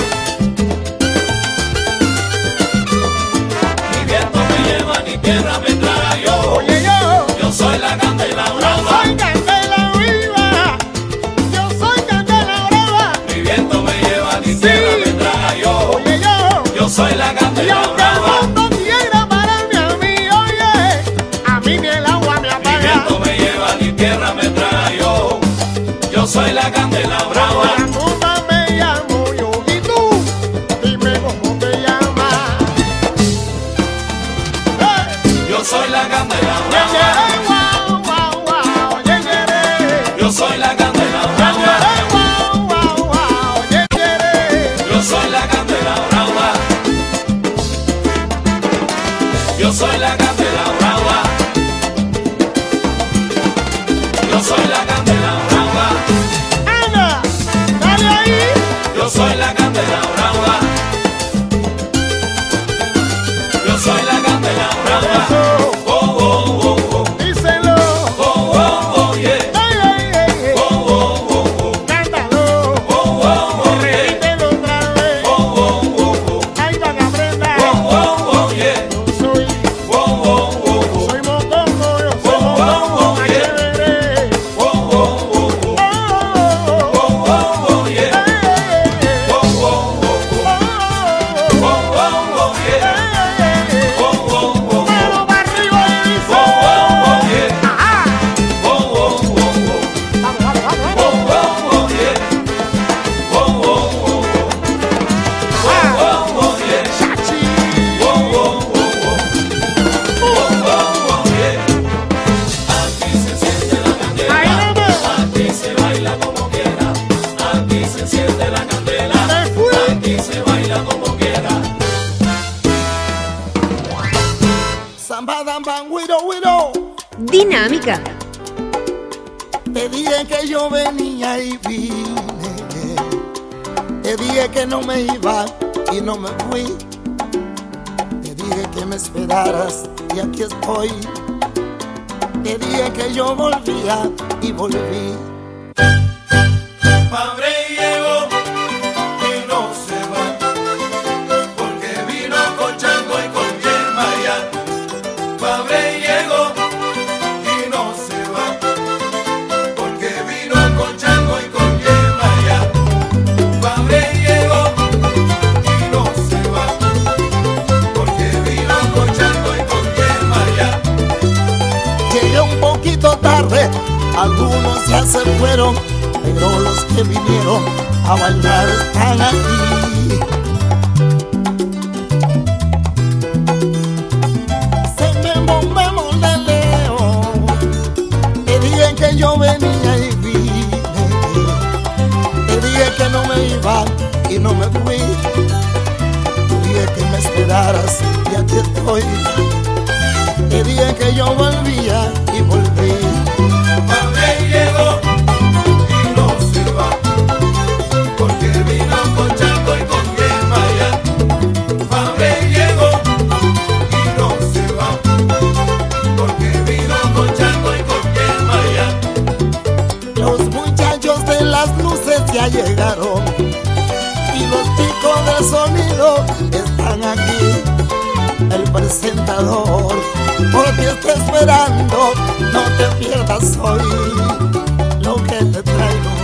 Ni viento me lleva, ni tierra me traga yo. Oye yo, Yo soy la candela yo brava. soy candela viva. Yo soy candela brava. Ni viento me lleva, ni tierra me traga yo. Oye yo, Yo soy la y candela aunque el brava. mundo quiera pararme a mí, oye, a mí ni el agua me Ni apaga. viento me lleva, ni tierra me traga yo. Yo soy la candela brava. La tumba me llamo yo y tú, dime cómo te llamas. Hey. Yo soy la candela Yeah, brava. yeah, wow, wow, wow, yeah, yeah, Yo soy la candela yeah, brava. yeah, wow, wow, wow, yeah, yeah. Yo soy la candela brava. Yo soy la candela brava. Yo soy la candela brava. Ana, dale ahí. Yo soy la candela brava. Yo soy la candela brava. Eso, Oh, oh, oh, oh. díselo. Oh, oh, oh, yeah. Hey, hey, hey, hey. Oh, oh, oh, oh. Cántalo. Oh, oh, oh, yeah. Repítelo otra vez. Oh, oh, oh, oh. Ahí van a aprender. Oh, oh, oh, yeah. Yo soy, Oh, oh, oh, oh. soy motongo, yo soy Oh, oh, motongo, oh, más yeah. chévere. Oh, oh, oh, oh. Oh, oh, oh, Oh, oh, oh, yeah. hey, hey, hey. Oh, oh, oh, oh. Oh, oh, oh, Oh, oh, oh, yeah. hey, hey, hey. Oh, oh, oh, oh. Mano para arriba y dice. Oh, oh, oh, yeah. Ajá. Oh, oh, oh, oh. Vamos, vamos, vamos, Oh, vamos. oh, oh, yeah. Oh, oh, oh, oh. Oh, oh, oh, yeah. Chachi. Oh, oh, oh, oh. Oh, oh, oh, yeah. Aquí se enciende la candela. Ahí nomás. Aquí se baila como quiera. Aquí se enciende la candela. Me fui. Aquí se baila como quiera. Samba, damba, guiro, guiro. Dinámica. Te dije que yo venía y vine. Te dije que no me iba y no me fui. Te dije que me esperaras y aquí estoy. Te dije que yo volvía y volví. Padre llegó y no se va, porque vino con Chango y con Yen María. Padre llegó y no se va, porque vino con Chango y con Yen María. Padre llegó y no se va, porque vino con Chango y con Yen María. Llegué un poquito tarde, algunos ya se fueron, pero los que vinieron a bailar están aquí. Se me bombemos de leo. Te dije que yo venía y vine. Te dije que no me iba y no me fui. Te dije que me esperaras y aquí estoy. Te dije que yo volvía y volví. Padre llegó presentador, por ti estoy esperando, no te pierdas hoy lo que te traigo.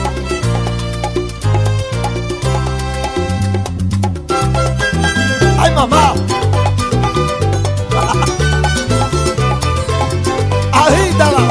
¡Ay, mamá! ¡Agítala!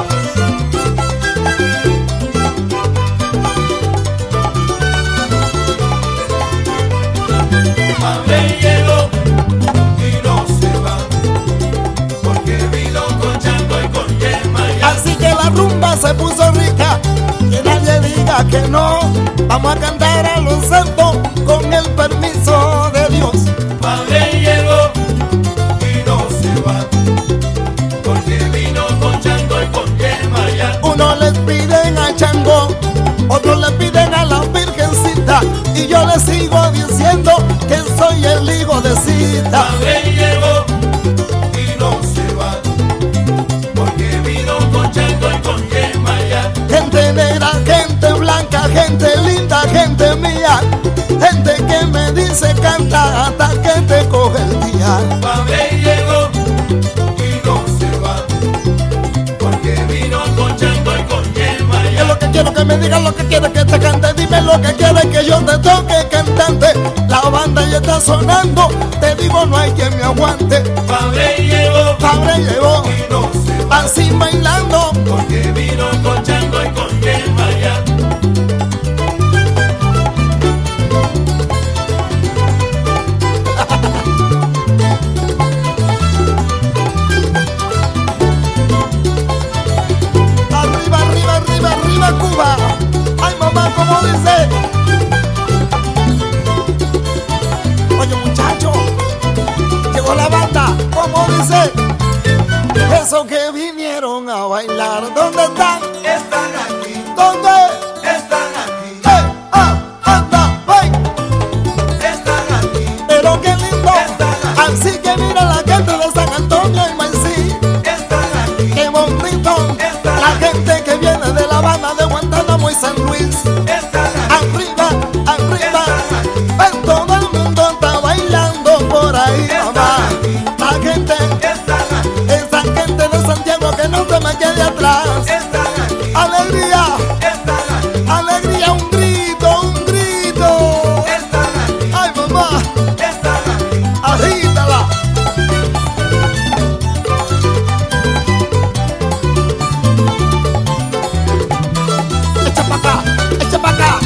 Padre llegó y no se va, porque vino con chango y con yema. Así que la rumba se puso rica, que nadie diga que no. Vamos a cantar a los santos con el permiso de Dios. Padre llegó y no se va, porque vino con chango y con yema ya. Uno les piden a Chango, otros le piden a la Virgencita, y yo les sigo diciendo que soy el hijo de Cita. Padre llegó y no se va, porque vino con chango y con yema ya. Gente negra, gente blanca, gente linda, gente mía, gente que me dice canta hasta que te coge el día. Padre llegó y no se va, porque vino con chango y con yema ya. Yo lo que quiero que me digas lo que quieres que te cante, dime lo que quieres que yo te toque cantante. La banda ya está sonando, te digo no hay quien me aguante. Padre llegó, Padre llegó y no se va, así bailando, porque vino con chango y con yema ya. arriba, arriba, arriba, arriba Cuba. Ay mamá, ¿cómo dice? Oye muchacho, llegó la banda, ¿cómo dice? Esos que vinieron a bailar, ¿dónde están? Están aquí, ¿Dónde? están aquí, ¡Eh! ¡Ah! ¡Anda! ¡Ven! están aquí, Pero qué lindo, están aquí, así que mira la gente de San Antonio y Maicí, están aquí, qué bonito, están la aquí, gente que viene de La Habana, de Guantánamo y San Luis, están aquí, arriba, arriba, están aquí, ven, todo el mundo está bailando por ahí, mamá, la gente, están aquí, esa gente de Santiago que no se me quede atrás, están aquí, alegría, están aquí, alegría, un grito, un grito, están aquí, ay mamá, están aquí. agítala. Echa pa' acá, echa pa' acá.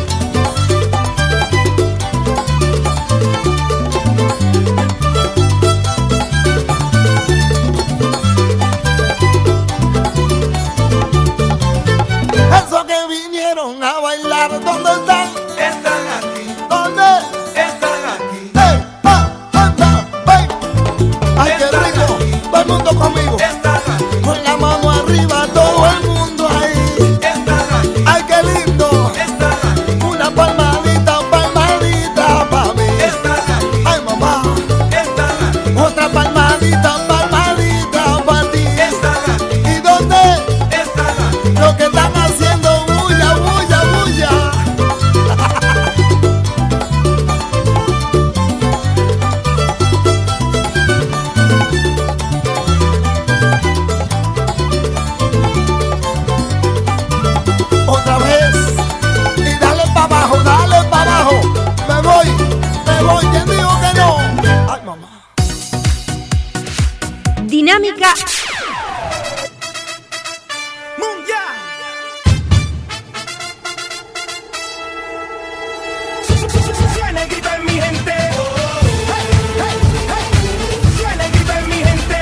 Esos que vinieron a bailar, ¿dónde están? Están aquí, ¿Dónde? están aquí, ¡Ey! ¡Ah! ¡Anda! ¡Ven! ¡Ay, qué rico! Todo el mundo conmigo. están aquí, Con la mano arriba, todo el mundo ahí. están aquí, ¡Ay, qué lindo! están aquí, Una palmadita, palmadita pa' mí. están aquí, ¡Ay, mamá! están aquí, Otra palmadita, palmadita pa' ti. están aquí, ¿Y dónde? están aquí. Lo que están haciendo bulla, bulla, bulla. Otra vez. Y dale pa' abajo, dale pa' abajo. Me voy, me voy. ¿Quién dijo que no? Ay, mamá. Dinámica Suena el grito en mi gente. Suena el grito en mi gente.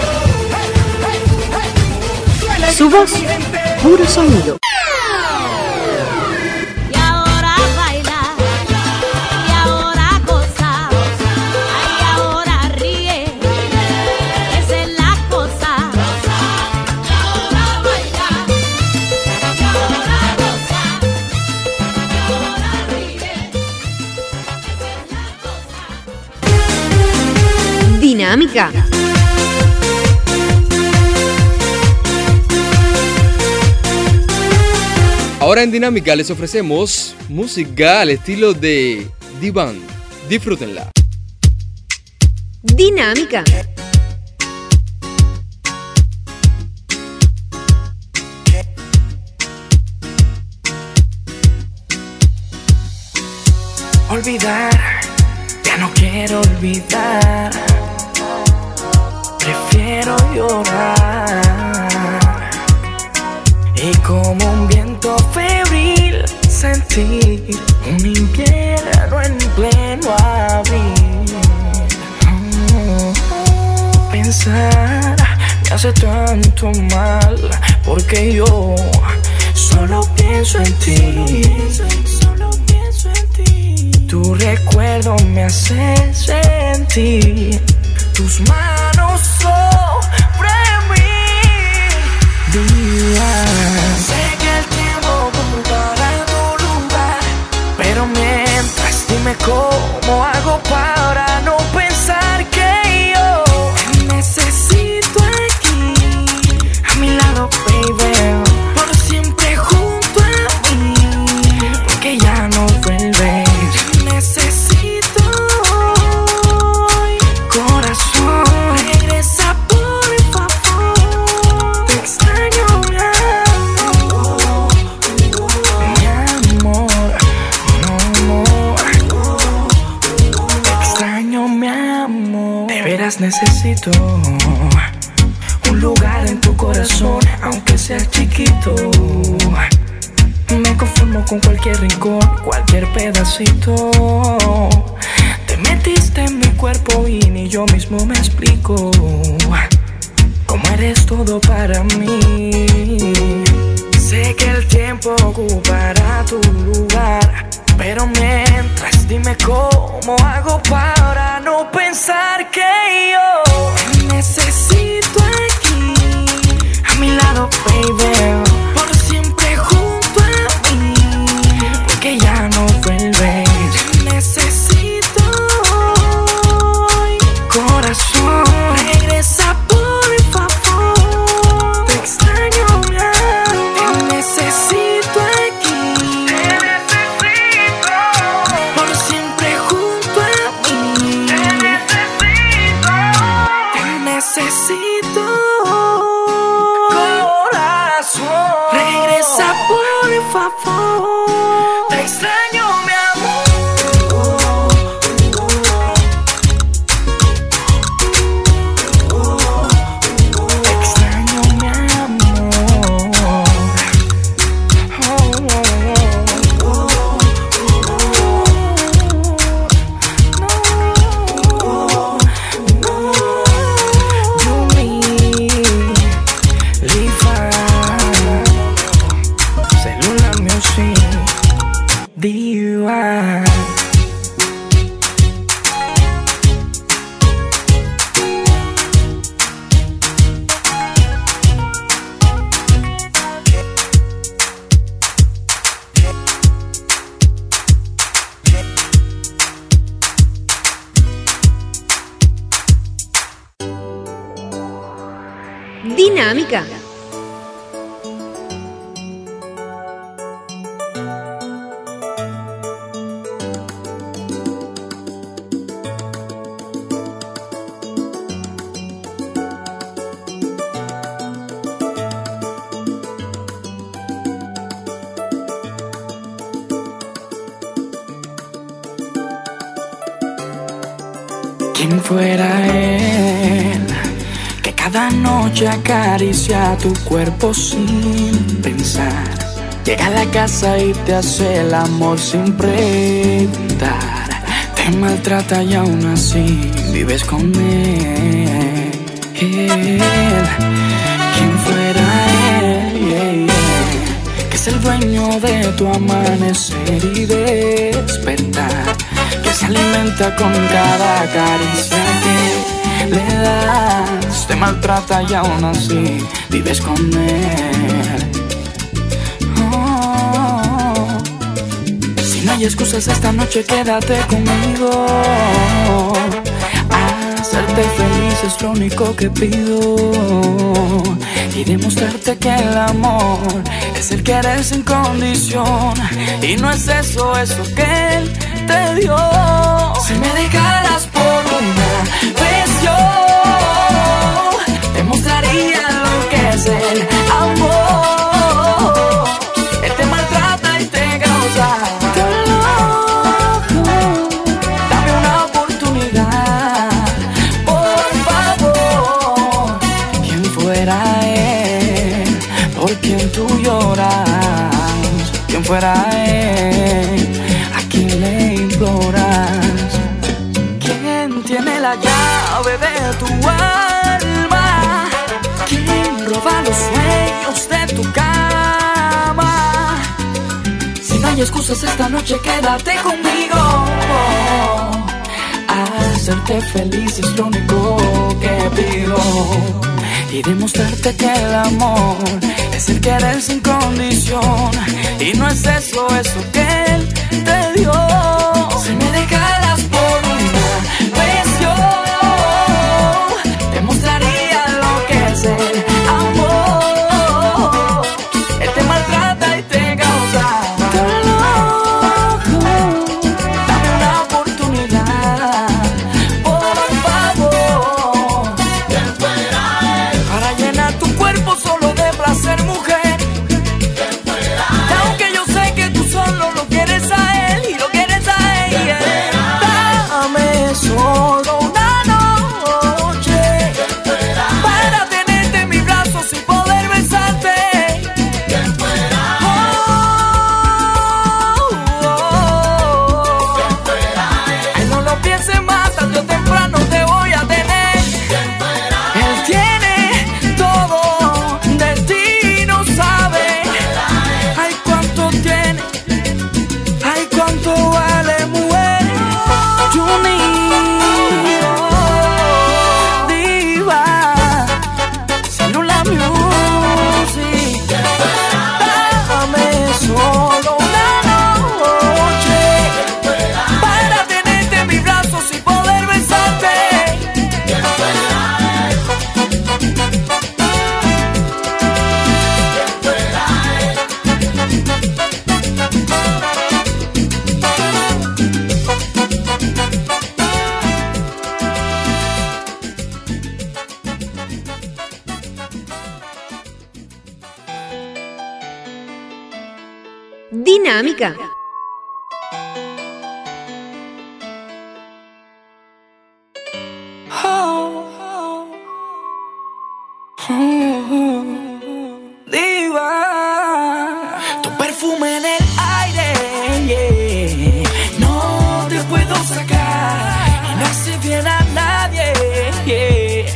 Suena el Su grito en voz, mi gente. puro sonido. Y ahora baila, y ahora goza, ay, ahora ríe, esa es la cosa. Y ahora baila, y ahora goza, y ahora ríe, esa es la cosa. Dinámica. Ahora en Dinámica les ofrecemos música al estilo de Divan. Disfrútenla. Dinámica. olvidar, ya no quiero olvidar. Prefiero llorar y como un viento febril sentir un invierno en pleno abril. Oh, pensar me hace tanto mal porque yo solo pienso en ti. Solo pienso en ti. Tu recuerdo me hace sentir tus manos sobre mí. Diva, sé que el tiempo ocupará tu lugar, pero mientras dime cómo hago para no pensar que yo te necesito aquí a mi lado, baby, por siempre junto a mí, porque ya no vuelves. Necesito hoy, corazón, regresa por favor. Te extraño, mi amor, mi amor, no, te extraño, mi amor. De veras necesito un lugar en tu corazón, aunque sea chiquito. Me conformo con cualquier rincón, cualquier pedacito. Te metiste en mi cuerpo y ni yo mismo me explico cómo eres todo para mí. Sé que el tiempo ocupará tu lugar, pero mientras dime cómo hago para no pensar que yo te necesito aquí a mi lado, baby, por siempre junto a mí, porque ya no vuelves. Necesito hoy, corazón, regresa por favor. Te extraño, mi amor, te necesito aquí. Te necesito por siempre junto a mí. Te necesito, te necesito, corazón, regresa por favor. Te extraño, mi amor. Te extraño, mi amor. You need Levi, Cellular Music, Diva. Dinámica. ¿Quién fuera él que cada noche acaricia tu cuerpo sin pensar? Llega a la casa y te hace el amor sin preguntar. Te maltrata y aún así vives con él. Él, ¿quién fuera él? Que es el dueño de tu amanecer y despertar, que se alimenta con cada caricia que le das. Te maltrata y aún así vives con él. Oh, si no hay excusas esta noche, quédate conmigo. Hacerte feliz es lo único que pido, y demostrarte que el amor es el querer sin condición. Y no es eso, eso que él te dio. Si me dejaras por una vez, yo te mostraría lo que es el amor. Él te maltrata y te causa dolor. tú lloras, ¿quién fuera él? ¿A quién le imploras? ¿Quién tiene la llave de tu alma? ¿Quién roba los sueños de tu cama? Si no hay excusas esta noche, quédate conmigo. Hacerte feliz es lo único que pido, y demostrarte que el amor es el querer sin condición. Y no es eso, eso que él te dio. Si me dejaras por una vez yo te mostraría lo que es el amor. Él te maltrata y te causa dolor. Dame una oportunidad, por favor, para llenar tu cuerpo solo de placer, mujer. Y aunque yo sé que tú solo lo quieres a él y lo quieres a ella, dame solo una noche para tenerte en mis brazos y poder besarte. Oh, oh, oh. Ay, no lo pienses más, tarde o temprano te voy a tener. Él tiene todo de ti, no sabe. Ay, cuánto tiene, ay, cuánto vale, mujer. Junior, diva, Celular Music. Dame solo una noche para tenerte en mis brazos y poder besarte. Dinámica. Diva, tu perfume en el aire, yeah. No te puedo sacar y no hace bien a nadie, yeah.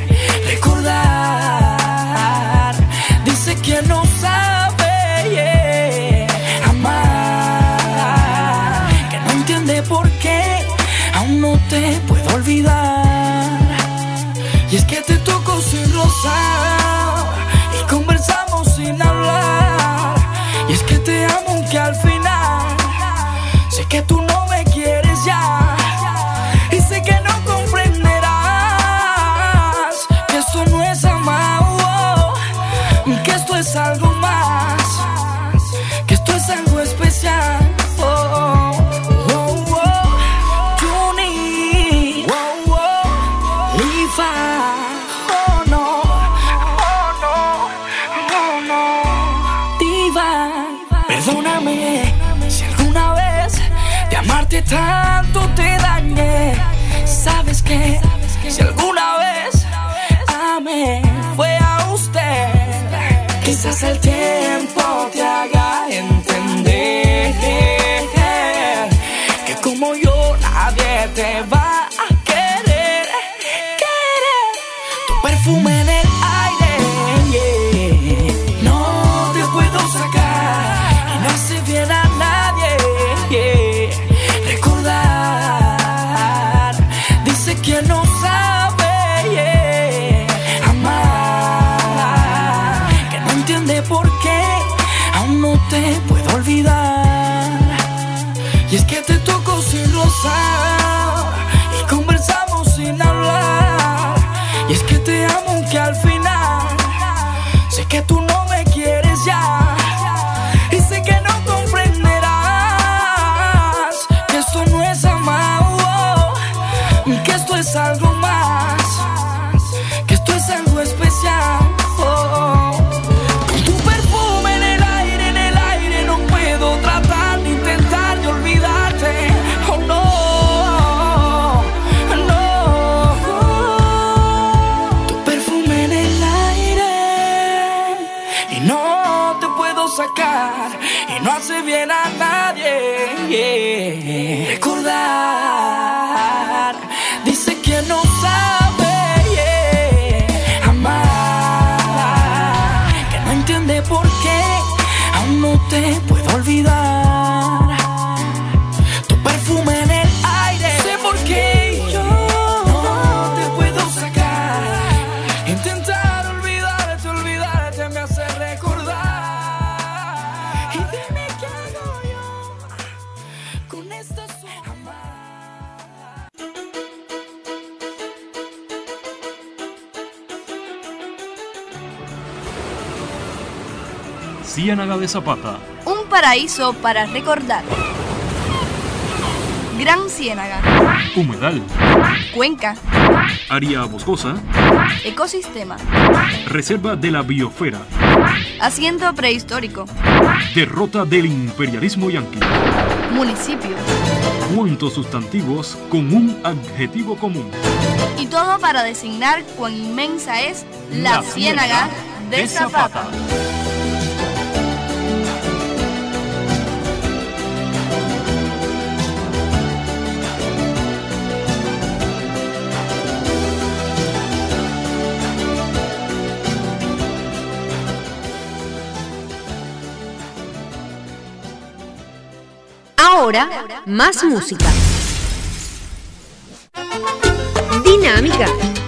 Recordar, dice que no sabe, yeah, amar, que no entiende por qué aún no te puedo olvidar. Y es que te toco sin rozar y conversamos sin hablar. Y es que te amo aunque al final sé que tú no me quieres ya. Y sé que no comprenderás que esto no es amar, oh, que esto es algo más, que esto es algo especial. Oh, oh, oh, oh. Juni, oh, oh. Lifa, oh no, oh no, oh no. Diva, perdóname si alguna vez de amarte tanto te dañé. Sabes que si alguna vez amé fue a usted. Quizás el tiempo te haga entender que como yo nadie te va a querer, querer. Tu perfume en el aire, yeah. No te puedo sacar y no hace bien a nadie, yeah. Recordar, dice que no sabe, yeah, amar, que no entiende por qué aún no te puedo olvidar. Y es que te toco sin rozar y conversamos sin hablar. Y es que te amo aunque al final sé que tú no me quieres ya. Y sé que no comprenderás que esto no es amar, oh, que esto es algo más, que esto es algo especial. Oh, con tu perfume en el aire, en el aire no puedo tratar ni intentar de olvidarte. Oh no. sacar y no hace bien a nadie. Yeah. Recordar, dice que no sabe yeah, amar, que no entiende por qué aún no te puedo olvidar. Tu perfume en el aire, sé por qué yo no te puedo sacar. Intentar olvidarte, olvidarte me hace recordar. Y dime qué hago yo con esta sombra. Ciénaga de Zapata. Un paraíso para recordar. Gran Ciénaga. Humedal. Cuenca. Área boscosa. Ecosistema. Reserva de la biosfera. Asiento prehistórico. Derrota del imperialismo yanqui. Municipio. ¿Cuántos sustantivos con un adjetivo común? Y todo para designar cuán inmensa es la, la Ciénaga de, de Zapata. Zapata. Ahora, más música. Dinámica.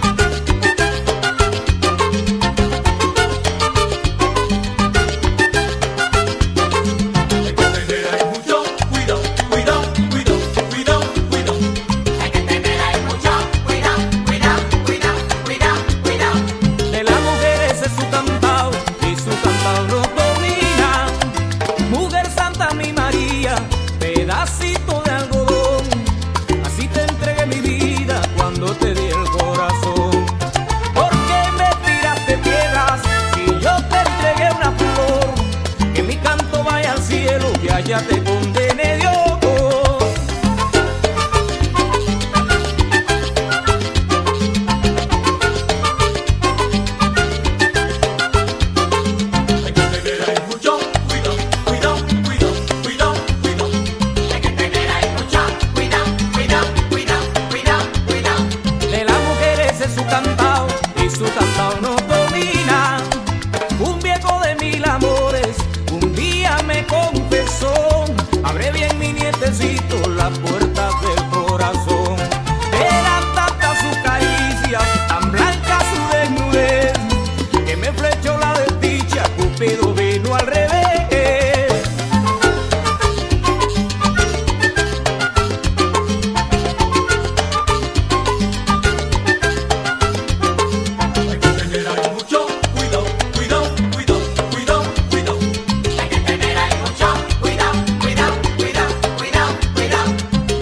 Ya te condene Dios. Hay que tener ahí mucho cuidado, cuidado, cuidado, cuidado, cuidado. Hay que tener ahí mucho cuidado, cuidado, cuidado, cuidado, cuidado. De las mujeres es su cantao y su cantao no domina. Un viejo de mil amores un día me confesó. Abre bien mi nietecito la puerta del corazón. Eran tantas sus caricias, tan blanca su desnudez, que me flechó la desdicha, Cupido vino al revés. Hay que tener ahí mucho cuidado, cuidado, cuidado, cuidado, cuidado. Hay que tener ahí mucho cuidado, cuidado.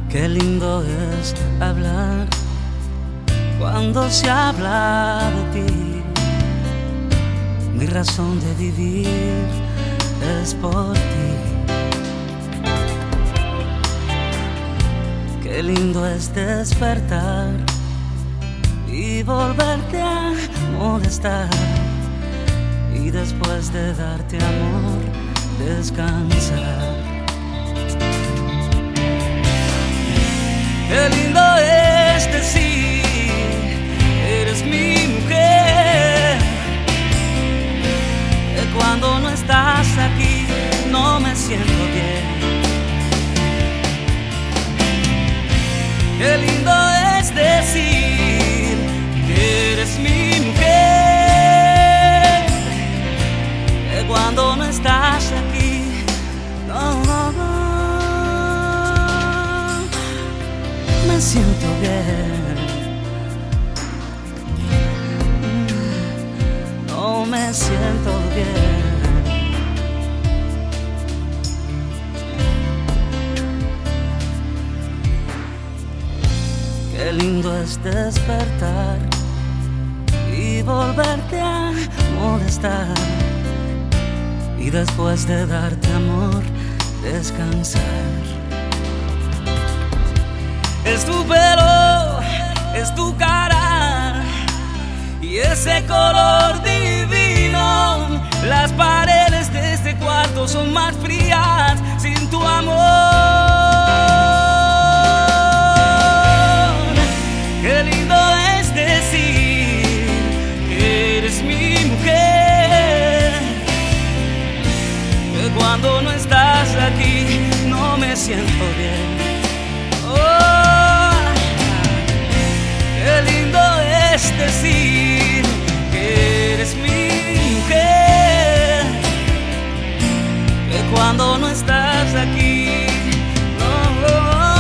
Qué lindo es hablar cuando se habla de ti. Mi razón de vivir es por ti. Qué lindo es despertar y volverte a molestar, y después de darte amor, descansar. Qué lindo es decir, eres mi mujer, que cuando no estás aquí no me siento bien. Qué lindo es decir que eres mi mujer, que cuando no estás aquí, no, no, no, me siento bien. No me siento bien. Qué lindo es despertar y volverte a molestar, y después de darte amor, descansar. Es tu pelo, es tu cara y ese color divino. Las paredes de este cuarto son más frías sin tu amor. Qué lindo es decir que eres mi mujer, que cuando no estás aquí no me siento bien. Oh, qué lindo es decir que eres mi mujer, que cuando no estás aquí no, oh, oh.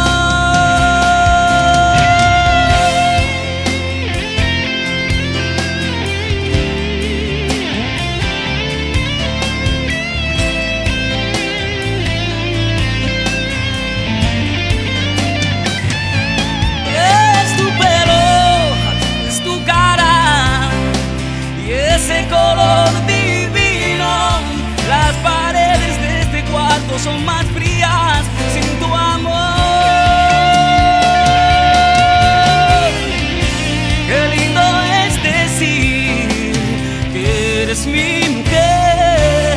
Color divino, las paredes de este cuarto son más frías sin tu amor. Qué lindo es decir que eres mi mujer,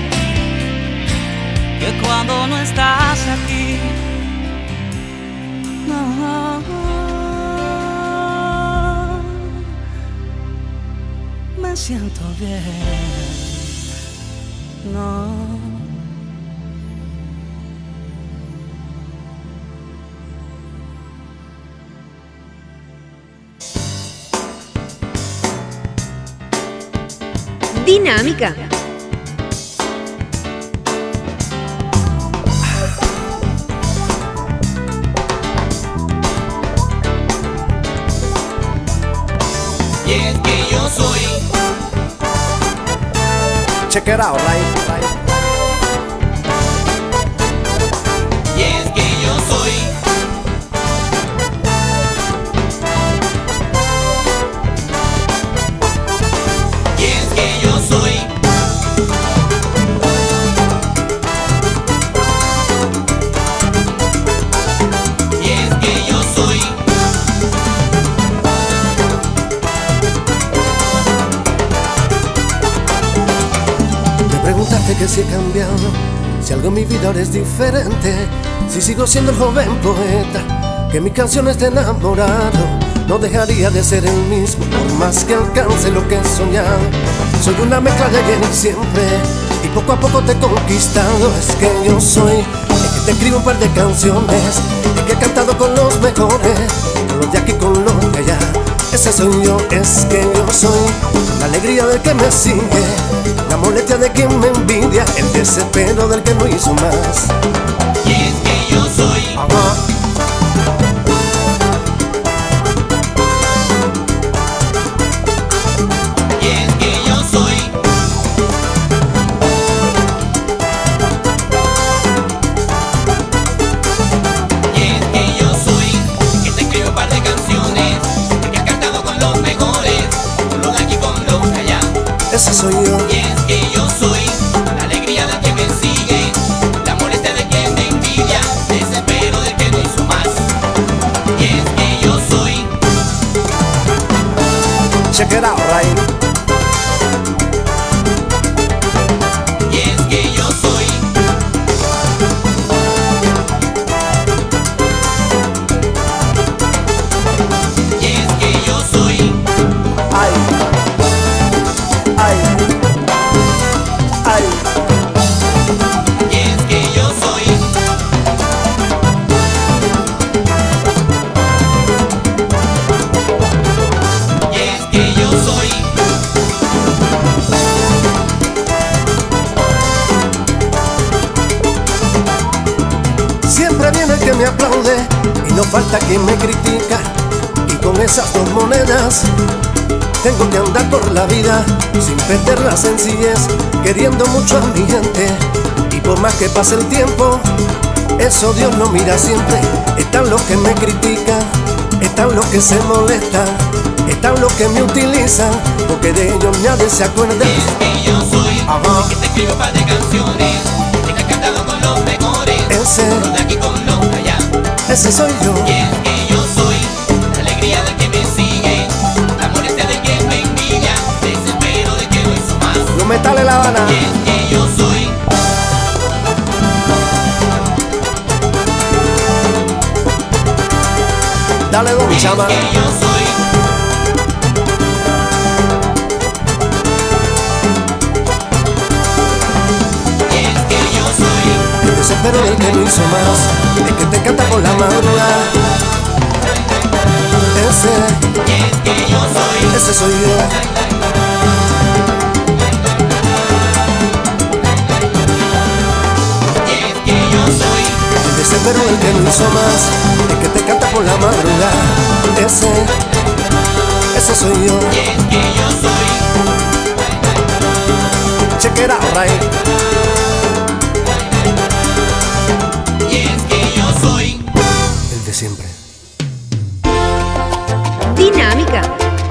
que cuando no estás aquí, no, me siento bien, no. Dinámica. Y es que yo soy. Check it out, right, right. Y es que yo soy. Y es que yo soy. Y es que yo soy. Preguntarte que si he cambiado, si algo en mi vida ahora es diferente, si sigo siendo el joven poeta, que mis canciones de enamorado no dejaría de ser el mismo, por más que alcance lo que he soñado. Soy una mezcla de ayer y siempre, y poco a poco te he conquistado. Es que yo soy el que te escribo un par de canciones, el que he cantado con los mejores, con los de aquí, con los de allá. Ese soy yo, es que yo soy la alegría del que me sigue, la molestia de quien me envidia, el desespero del que no hizo más. Y es que yo soy. Ajá. Y es que yo soy. Y es viene el que me aplaude y no falta quien me critica. Y con esas dos monedas tengo que andar por la vida sin perder la sencillez, queriendo mucho a mi gente. Y por más que pase el tiempo, eso Dios no mira siempre. Están los que me critican, están los que se molestan, están los que me utilizan, porque de ellos nadie se acuerda. Es que yo soy Ajá. el que te escribo un par de canciones, el que ha cantado con los mejores, Ese, los de aquí con los de allá. ese soy yo. Y es que yo soy la alegría del que me sigue, la molestia de quien me envidia, desespero de que lo hizo más. Los metales La Habana. Y es que yo soy Dale dos, mi chama. que yo soy Y es que yo soy El desespero del que no hizo más, el que te canta por la madrugada. Ese, Y es que yo soy ese soy yo. Y es que yo soy El desespero del que no hizo más, el que te canta por la madrugada. Ese, ese soy yo. Y es que yo soy Check it out, right? Y es que yo soy El de siempre. Dinámica.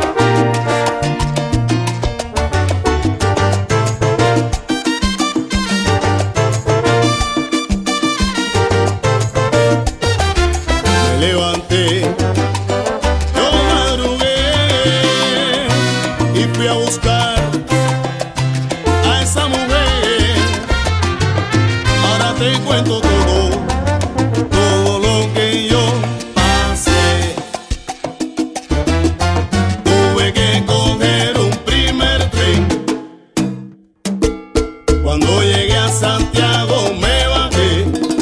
Me levanté, yo madrugué y fui a buscar a esa mujer. Ahora te cuento todo, todo lo que yo pasé. Tuve que coger un primer tren. Cuando llegué a Santiago me bajé.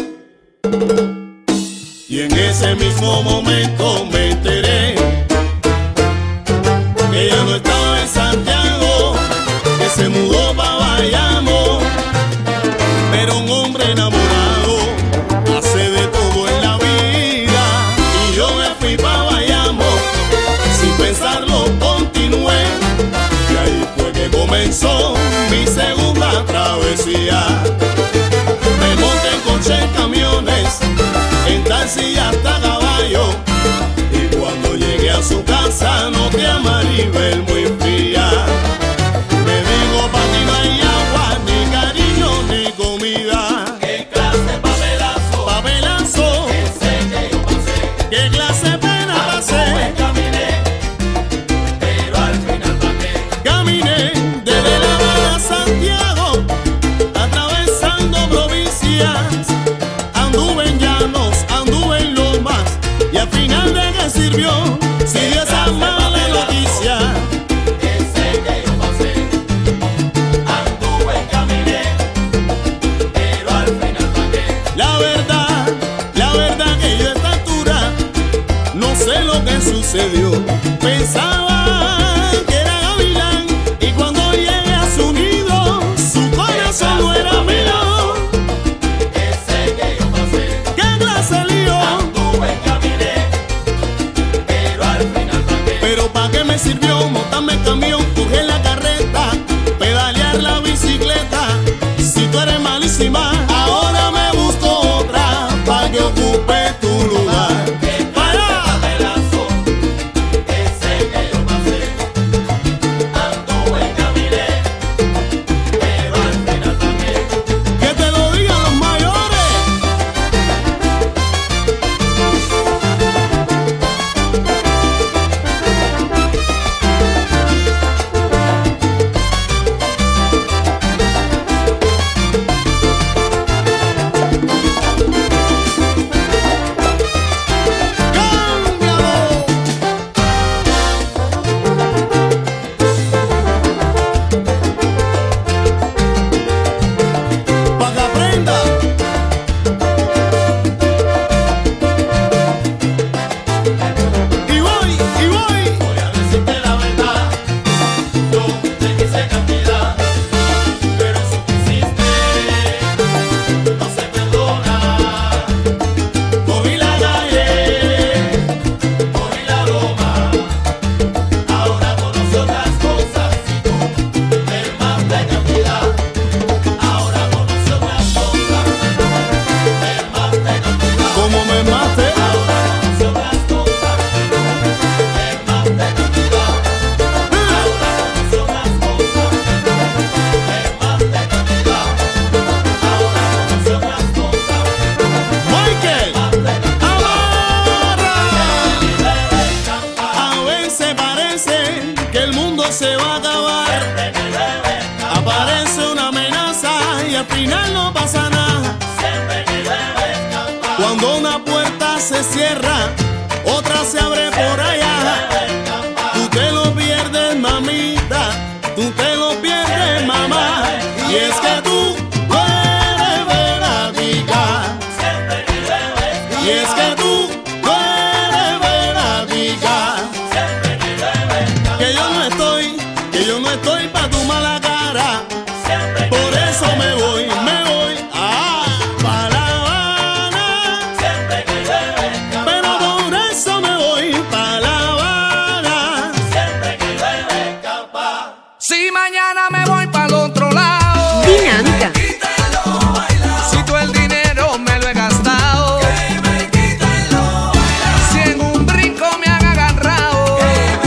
Y en ese mismo momento me enteré que ella no estaba en Santiago, que se mudó para Bayamo. Pero un hombre enamorado hace de todo en la vida. Y yo me fui para Bayamo, sin pensarlo continué. Y ahí fue que comenzó mi segunda travesía. Me monté en coche, en camiones, en taxi y hasta caballo. Y cuando llegué a su casa noté a Maribel muy fría. Me dijo: pa' ti no hay agua, ni cariño, ni comida. ¿Qué clase de papelazo? Papelazo. Ese que yo pasé. ¿Qué clase de pena pasé? Caminé, pero al final pagué. Caminé desde La Habana a Santiago, atravesando provincias. Anduve en llanos, anduve en lomas, y al final de qué sirvió si dio esa mala noticia. Ese que yo pasé, anduve, caminé, pero al final pagué. La verdad, la verdad que yo a esta altura no sé lo que sucedió. Pensaba que era gavilán, y cuando llegué a su nido, su corazón no era mío. Ese que yo pasé, qué clase de lío. Anduve, caminé, pero al final pagué. Pero pa' qué me sirvió montarme en camión, coger la carreta, pedalear la bicicleta. Si tú eres malísima, ahora me busco otra pa' que ocupe tu lugar. Para. Ese que yo pasé, anduve, caminé, pero al final pagué. Que te lo digan los mayores. igual no pasa nada. Siempre que llueve escapa. Cuando una puerta se cierra, otra se abre por allá. Tú te lo pierdes, mamita, tú te lo pierdes, mamá. Y es que tú, tú eres verádica. Siempre que llueve escapa. Y es que tú, tú eres verádica. Siempre que llueve escapa. Que yo no estoy, que yo no estoy pa' tu mala cara. Siempre que Por llueve eso me escapa. voy, me voy a pa' La Habana. Siempre que llueve escapa. Pero por eso me voy pa' La Habana. Siempre que llueve escapa. Si mañana me voy para el otro lado, Dinámica. si todo el dinero me lo he gastado, si en un brinco me han agarrado,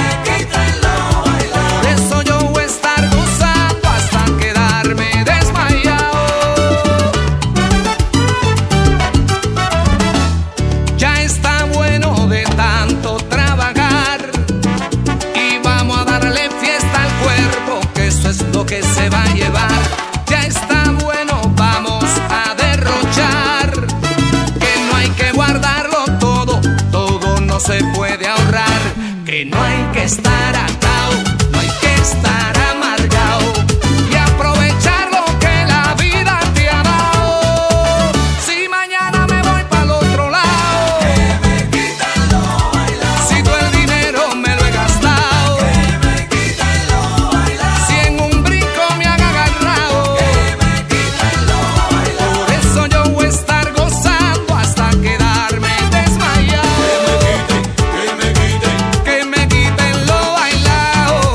de eso yo voy a estar gozando hasta quedarme desmayado. Ya está bueno de tanto trabajar y vamos a darle fiesta al cuerpo, que eso es lo que se va a llevar. Ya está bueno, vamos a derrochar, que no hay que guardarlo todo, todo no se puede ahorrar, que no hay que estar atado, no hay que estar amargado y aprovechar lo que la vida te ha dado. Si mañana me voy para el otro lado, si todo el dinero me lo he gastado, si en un brinco me han agarrado, por eso yo voy a estar gozando hasta quedarme desmayado. Que me quiten lo bailado.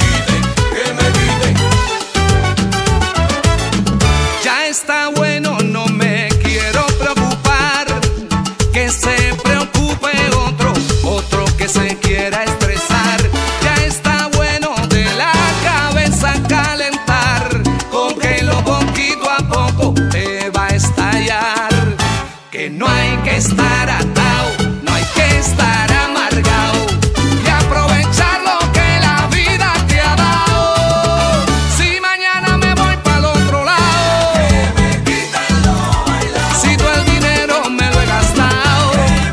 Ya está bueno, no me quiero preocupar, que se preocupe otro, otro que se quiera estresar. Ya está bueno de la cabeza calentar, con que lo poquito a poco te va a estallar. Que no hay que estar atado, no hay que estar amargado y aprovechar lo que la vida te ha dado. Si mañana me voy para el otro lado, si todo el dinero me lo he gastado,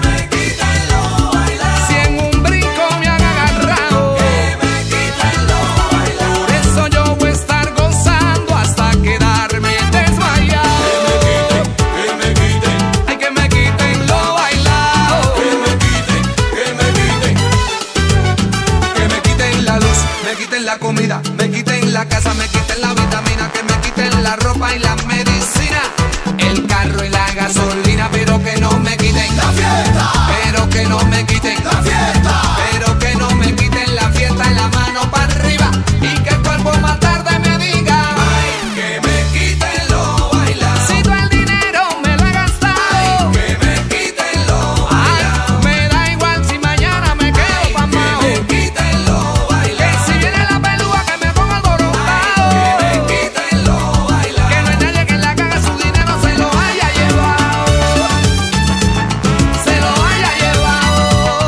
si en un brinco me han agarrado, por eso yo voy a estar gozando hasta quedarme desmayado. Ay, que me quiten lo bailado, que me quiten la luz, me quiten la comida, me quiten la casa, me quiten la vitamina, que me quiten la ropa y la medicina, el carro y la gasolina, pero que no me quiten la fiesta, pero que no me quiten la fiesta, pero que no me quiten la fiesta, en la mano para arriba y que el cuerpo más tarde me diga, ay, que me quiten lo bailado. Si todo el dinero me lo he gastado, que me quiten lo bailado. Me da igual si mañana me quedo pasmao, que me quiten lo bailado. Que si viene la pelúa que me ponga alborotado, que me quiten lo bailado. Que no hay nadie que en la caga su dinero se lo haya llevado, se lo haya llevado.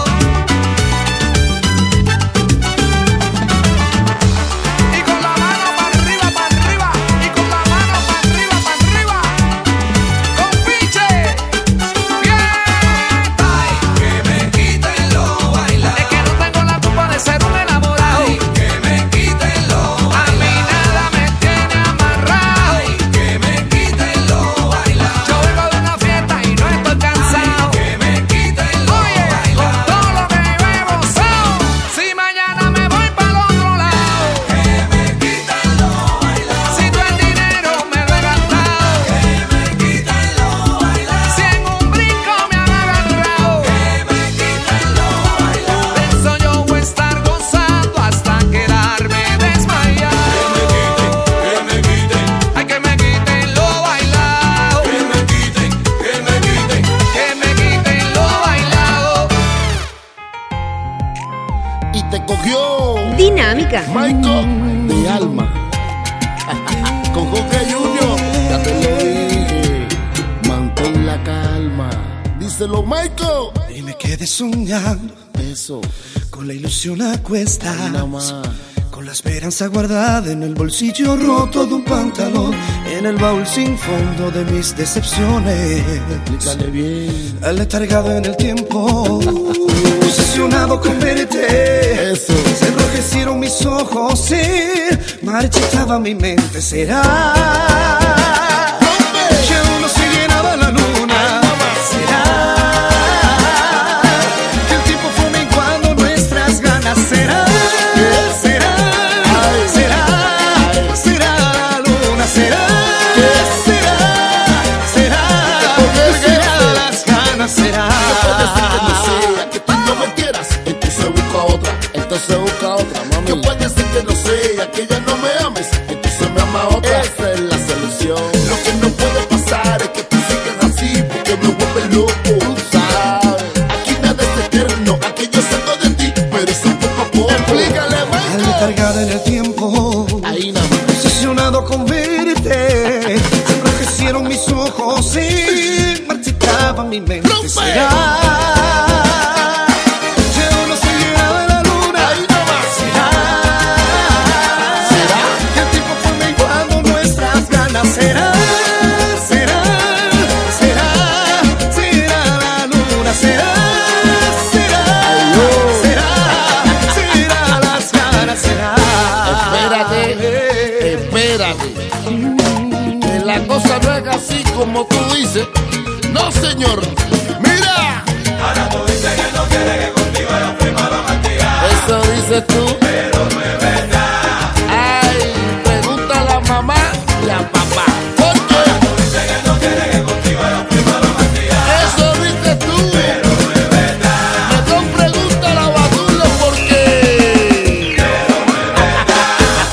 Y con la mano para arriba, para arriba, y con la mano para arriba, para arriba, con pinche, bien. Ay, que me quiten lo bailado. Es que no tengo la culpa de ser un enamorado. Ay, que me quiten lo bailado. A mí nada me tiene amarrado. Ay, que me quiten lo bailado. Yo vengo de una fiesta y no estoy cansado. Ay, que me quiten lo bailado. Con todo lo que yo he gozado. Si mañana me voy para el otro lado, que me quiten lo bailado. Si todo el dinero me lo he gastado, que me quiten lo bailado. Si en un brinco me han agarrado, que me quiten lo bailado. De eso yo voy a estar gozando hasta quedarme desmayado. Que me quiten, ay, que me quiten lo bailado. Que me quiten, que me quiten, que me quiten lo bailado. Y te cogió Dinámica. Michael, mi alma. Con Jorge Junior, ya te lo dije. Mantén la calma. Díselo, Michael. Y me quedé soñando Eso. con la ilusión a cuestas, Ahí nada más. Con la esperanza guardada en el bolsillo roto de un pantalón, en el baúl sin fondo de mis decepciones. Explícale bien. Aletargado en el tiempo, obsesionado con verte. Eso. Se enrojecieron mis ojos, se marchitaba mi mente. ¿Será que aún no se llenaba la luna? ¿Será que el tiempo fue menguando nuestras ganas? ¿Será? ¿Será? ¿Será? ¿Será la luna? ¿Será? ¿Será? ¿Será? ¿Será las ganas? ¿Será? Que tú no me quieras, entonces busca otra, entonces busca otra, mami. Que puede ser que no sea, que ya no me ames, entonces me ama otra. Esa es la solución. Lo que no puede pasar es que tú sigas así, porque me vuelve loco, ¿sabes? Aquí nada es eterno, aquí yo salgo de ti, pero eso poco a poco. Explícale, Marco. Aletargada en el tiempo, ahí nada más. obsesionado con verte, enrojecieron mis ojos y marchitaba mi mente. ¿Será que aún no se llenaba la luna? ¿Será? ¿Será que el tiempo fue menguando nuestras ganas? ¿Será? ¿Será? ¿Será? ¿Será la luna? ¿Será? ¿Será? ¿Será? ¿Será las ganas? ¿Será? Espérate, espérate. Que la cosa no es así como tú dices. No, señor. Mira. Ahora tú dices que no quieres que contigo los primos lo castigan. Eso dices tú. Pero no es verdad. Ay, pregunta a la mamá y a papá. ¿Por qué? Ahora tú dices que no quieres que contigo los primos lo castigan. Eso dices tú. Pero no es verdad. Mejor pregúntale a Batulo por qué. Pero no es verdad.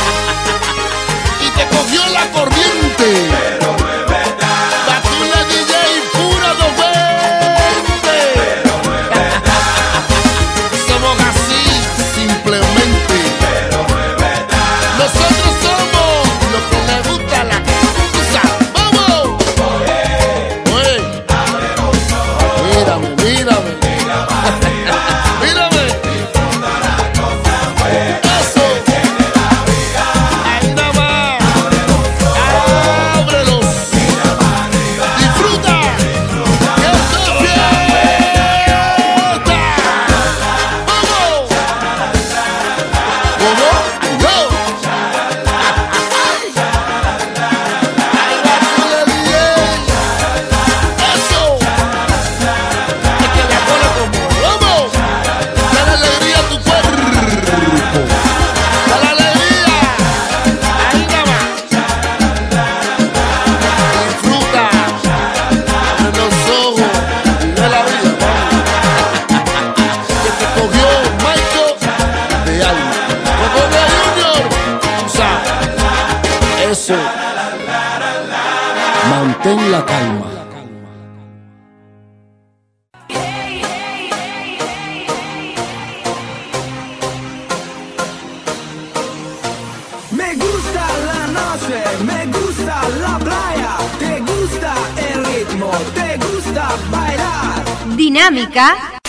Y te cogió la corriente. Pero no es verdad. Batulo D J pura doscientos veinte. Pero no es verdad. Somos así, simplemente. Pero no es verdad. Nosotros somos lo que le gusta a la cosa. ¡Vamos! Oye, Oye, abre los ojos. mírame, mírame. Mira para arriba. Mírame. Disfruta las cosas buenas Eso. que tiene la vida. Ahí nada más. Abre los ojos. Ábrelos. Mira para arriba. Disfruta. Disfruta. Que esto es fiesta. Vamos. ¿Cómo? Yo. Ahí va tu D J. Eso. Es que la pone como vamos. Dale alegría a tu cuerpo. Dale alegría. Ahí nada más. Disfruta. Abre los ojos. Vive la vida, mami. Que te cogió Michael de alma. Como de Junior. Tú sabes. Eso. Mantén la calma. Me gusta la noche, me gusta la playa, te gusta el ritmo, te gusta bailar. Dinámica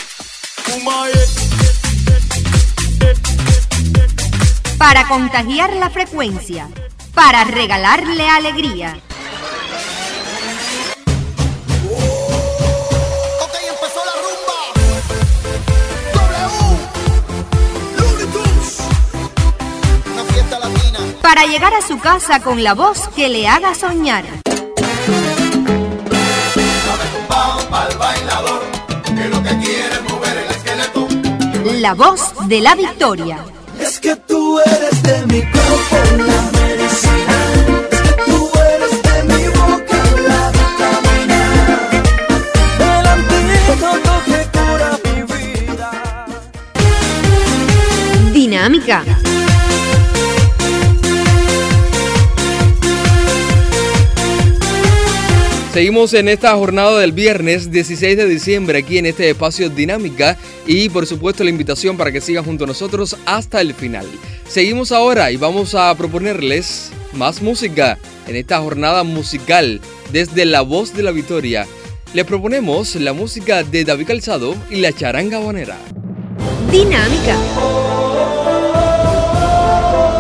para contagiar la frecuencia, para regalarle alegría. Ok, empezó la rumba. W. Looney Tunes. Una fiesta latina. Para llegar a su casa con la voz que le haga soñar. Al bailador, que lo que quiere es mover el esqueleto. La voz de la victoria. Es que tú eres de mi cuerpo, la medicina. Es que tú eres de mi boca, la vitamina. El antídoto que cura mi vida. Dinámica. Seguimos en esta jornada del viernes dieciséis de diciembre aquí en este espacio Dinámica y por supuesto la invitación para que sigan junto a nosotros hasta el final. Seguimos ahora y vamos a proponerles más música en esta jornada musical desde La Voz de la Victoria. Les proponemos la música de David Calzado y la charanga habanera. Dinámica.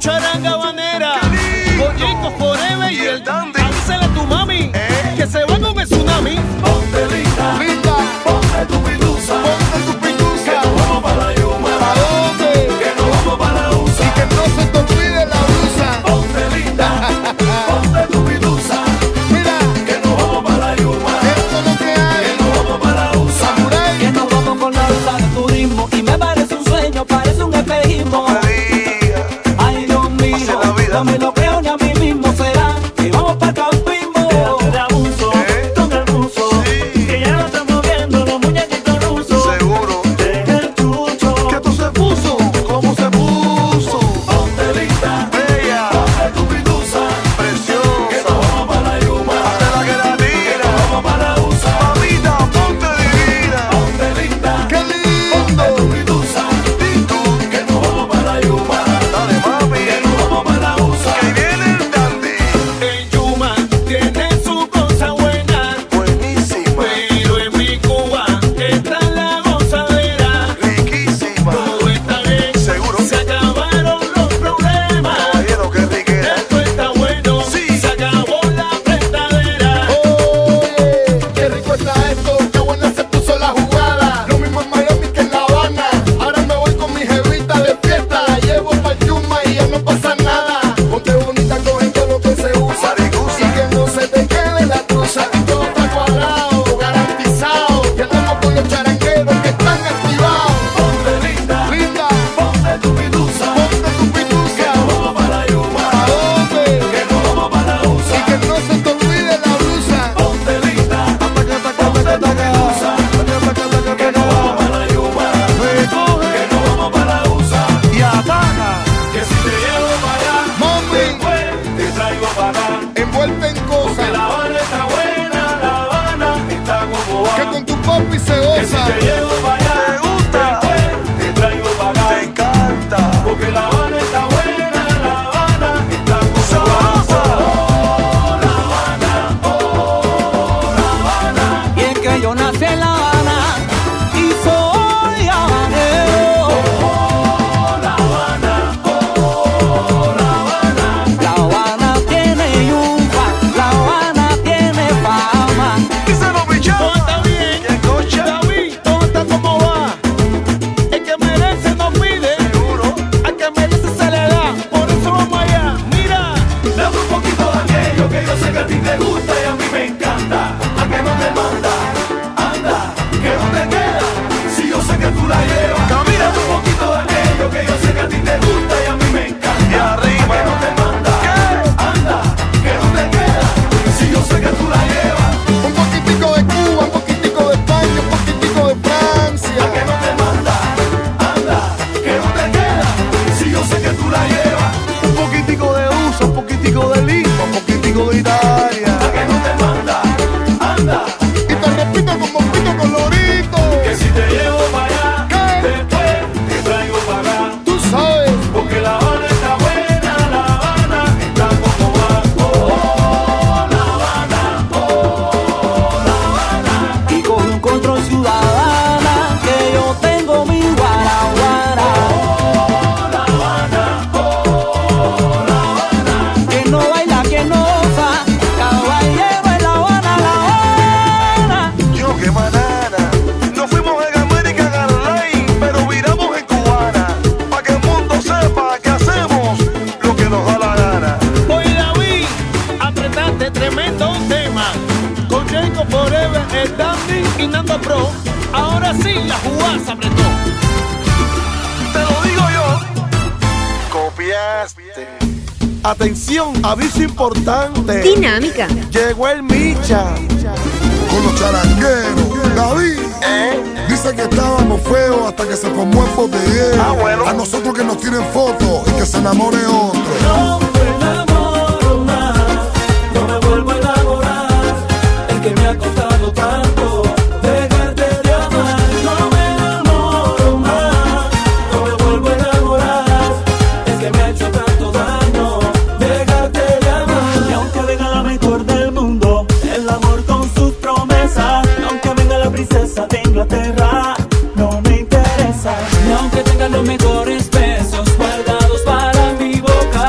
charanga habanera. Oye, Forever y el Dandy. Avísale a tu mami que se va con el tsunami. Ponte linda, linda, ponte tu pitusa, ponte tu pitusa. Que nos vamos para la Yuma. ¿A dónde? Que nos vamos para la U S A. Y que no se te olvide la blusa. Ponte linda, ponte tu pitusa. Mira, que nos vamos para la Yuma. Esto es lo que hay. Que nos vamos para la U S A. Samurai. Que nos vamos con la ruta de turismo. Y me parece un sueño, parece un espejismo. Ay, Dios mío, no me lo creo ni a mí mismo. Será que vamos para campismo. De abuso, con el buzo. Que ya no estamos viendo los muñequitos rusos. Seguro. Deja el chucho. ¿Qué tú se puso? ¿Cómo se puso? Ponte linda, bella, ponte tu pitusa, preciosa. Que nos vamos para la Yuma. Hazte la que la tira. Que nos vamos para la U S A. Mamita, ponte divina. Ponte linda, qué lindo. Ponte tu pitusa, y tú. Que nos vamos para la Yuma. Dale, mami. Que nos vamos para la U S A. Que viene el Dandy. En Yuma tiene su cosa buena, buenísima, pero en mi Cuba está la gozadera. Riquísima. Todo está bien, seguro. Se acabaron los problemas. Caballero, qué riquera. Esto está bueno, sí. Se acabó la prestadera. Oye, qué rico está esto, qué buena se puso la jugada. Lo mismo en Miami que en La Habana. Ahora me voy con mi jevita de fiesta. La llevo pa'l Yuma y ya no pasa nada. Ponte bonita, coge todo lo que se usa. Y que no se te quede la truza. Todo está cuadrado, garantizado. Y andamos con los charangueros que están activados. Ponte linda, linda, ponte tu pitusa, ponte tu pitusa. Que nos vamos para la Yuma. ¿A dónde? Que nos vamos para la U S A. Y que no se te olvide la blusa. Ponte linda, ponte tu pitusa. Que nos vamos para la Yuma. Que nos vamos para la U S A. Y ataca. Que si te llevo para allá, mami, después te traigo para acá. Envuelta en cosas. Que La Habana está buena, La Habana está como va. Que con tu papi se goza. Que si te llevo para allá, te gusta. Después te traigo para acá. Te encanta. Porque La Habana está buena, La Habana está como va. Oh, La Habana, oh, La Habana. Y es que yo nací en La Habana y soy habanero. Oh, La Habana, oh, La Habana. La Habana tiene yuca, La Habana tiene fama. Díselo, bicho. Todo está bien, ¿Qué cocha? David, todo está como va. El que merece no pide, Seguro. al que merece se le da. Por eso vamos allá. Mira, Dame un poquito de aquello que yo sé que a ti te gusta y a mí me encanta. ¿A que no te manda? Anda, que no te queda. Si yo sé que tú la llevas. Camina. Dame un poquito de aquello que yo sé que a ti te gusta y a mí me encanta. Y arriba. ¿A que no te manda? ¿Qué? Anda, que no te queda. Si yo sé que tú la llevas. Un poquitico de Cuba, un poquitico de España, un poquitico de Francia. ¿A que no te manda? Anda, que no te queda. Si yo sé que tú la llevas. Un poquitico de U S A, un poquitico de Lima, un poquitico de Italia. ¿A que no te manda? Anda. Y te repito como pito colorito. Que si te llevo para allá, ¿qué? Después te traigo para acá. Tú sabes. Porque La Habana está buena, La Habana está como va. Oh, La Habana, oh, La Habana. Y con un control ciudadana que yo tengo mi guaraguara. Oh, La Habana, oh, La Habana. Que no baila, que no goza, caballero en La Habana, La Habana. Yo qué banana. Nos fuimos en América Airlines, pero viramos en Cubana. Pa' que el mundo sepa que hacemos lo que nos da la gana. oye David, apretaste tremendo tema. Con Jacob Forever, el Dandy y Nando Pro. Ahora sí, la jugada se apretó. Te lo digo yo. Copiaste. Atención, aviso importante. Dinámica. Llegó el Micha. Con los charangueros, David. ¿Eh? Dicen que estábamos feos hasta que se formó el botellero. Ah, bueno. A nosotros que nos tiren fotos y que se enamore otro. No me enamoro más, no me vuelvo a enamorar. El que me ha costado tanto dejarte de amar. No me enamoro más, no me vuelvo a enamorar. Es que me ha hecho tanto daño dejarte de amar. Y aunque venga la mejor del mundo, el amor con sus promesas. Y aunque venga la princesa de Inglaterra, no me interesa. Y aunque tenga los mejores besos guardados para mi boca,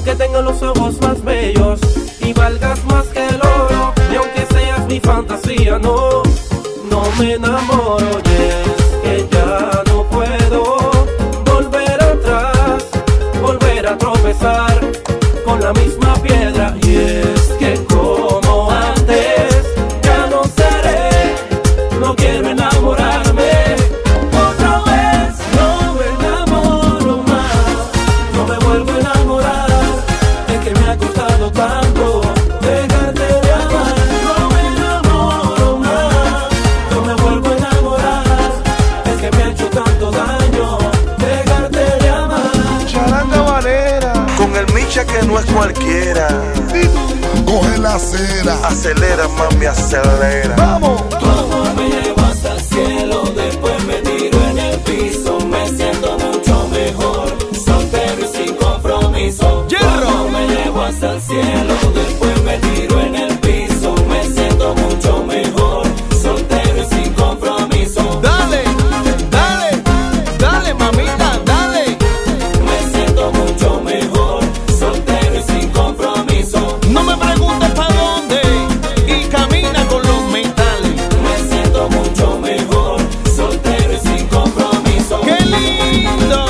aunque tengas los ojos más bellos y valgas más que el oro, y aunque seas mi fantasía, no, no me enamoro. Y es que ya no puedo volver atrás, volver a tropezar con la misma piedra. Y es que como antes ya no seré, no quiero enamorarme otra vez. No me enamoro más, no me vuelvo a enamorar, es que me ha costado tanto dejarte de amar. No me enamoro más, no me vuelvo a enamorar, es que me ha hecho tanto daño dejarte de amar. Charanga Valera, con el Micha que no es cualquiera. Coge la acera, acelera mami, acelera. Vamos. Tu amor me lleva hasta el cielo, después me tiro en el piso, me siento mucho mejor, soltero y sin compromiso. Tu amor me lleva hasta el cielo, después me tiro en el piso, me siento mucho mejor, soltero y sin compromiso. Dale, dale, dale mamita, dale. Me siento mucho mejor, soltero y sin compromiso. No me preguntes pa' dónde y camina con los mentales. Me siento mucho mejor, soltero y sin compromiso. ¡Qué lindo!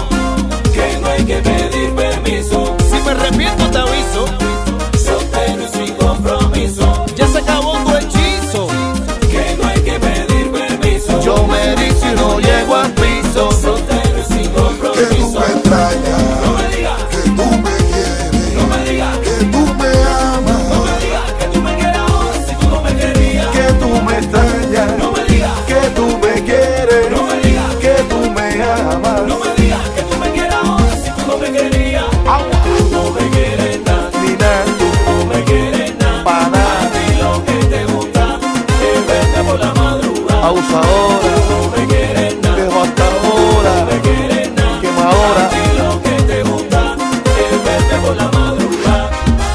Que no hay que pedir permiso, Si me arrepiento te aviso. soltero y sin compromiso. Ya se acabó tu hechizo. Que no hay que pedir permiso, Yo me erizo y no llego al piso. soltero y sin que tú compromiso. me extrañas, No me digas, que tú me quieres, no me digas, que tú me amas, no me digas que tú me quieres ahora si tú no me querías. Que tú me extrañas, No me digas, que tú me quieres, no me digas, que tú me amas. no me digas que tú me quieres ahora si tú no me querías. Tú no me quieres nada, Ni nada, no me quieres nada. pa' A nada, ti lo que te gusta es verte por la madrugada. abusadora, No me quieres nada, dejo hasta ahora, no me quieres nada. quemadora. A ti lo que te gusta es verte por la madrugada.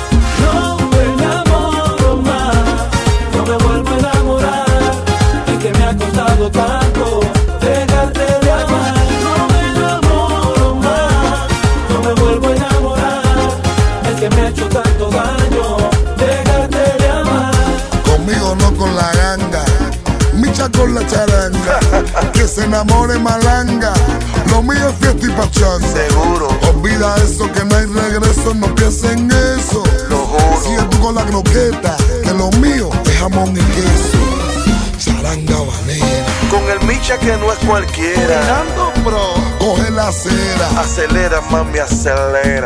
No me enamoro más, no me vuelvo a enamorar, es que me ha costado tanto dejarte de amar. No me enamoro más, no me vuelvo a enamorar, es que me ha hecho tanto daño dejarte de amar. conmigo no con la ganga, Micha con la charanga, que se enamore malanga, lo mío es fiesta y pachanga. Seguro, Olvida eso que no hay regreso, no pienses en eso. lo juro. Sigue tú con la croqueta, que lo mío es jamón y queso. Charanga Valera, Con el Micha que no es cualquiera. Fernando Pro, coge la acera, Acelera mami, acelera.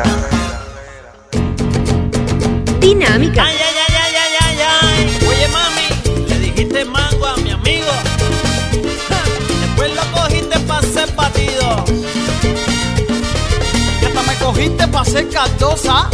Dinámica. Ay, ay, ay, ay, ay, ay, ay. Oye, mami, le dijiste mango a mi amigo. Ja, después lo cogiste pa' ser batido. Y hasta me cogiste pa' ser cardosa.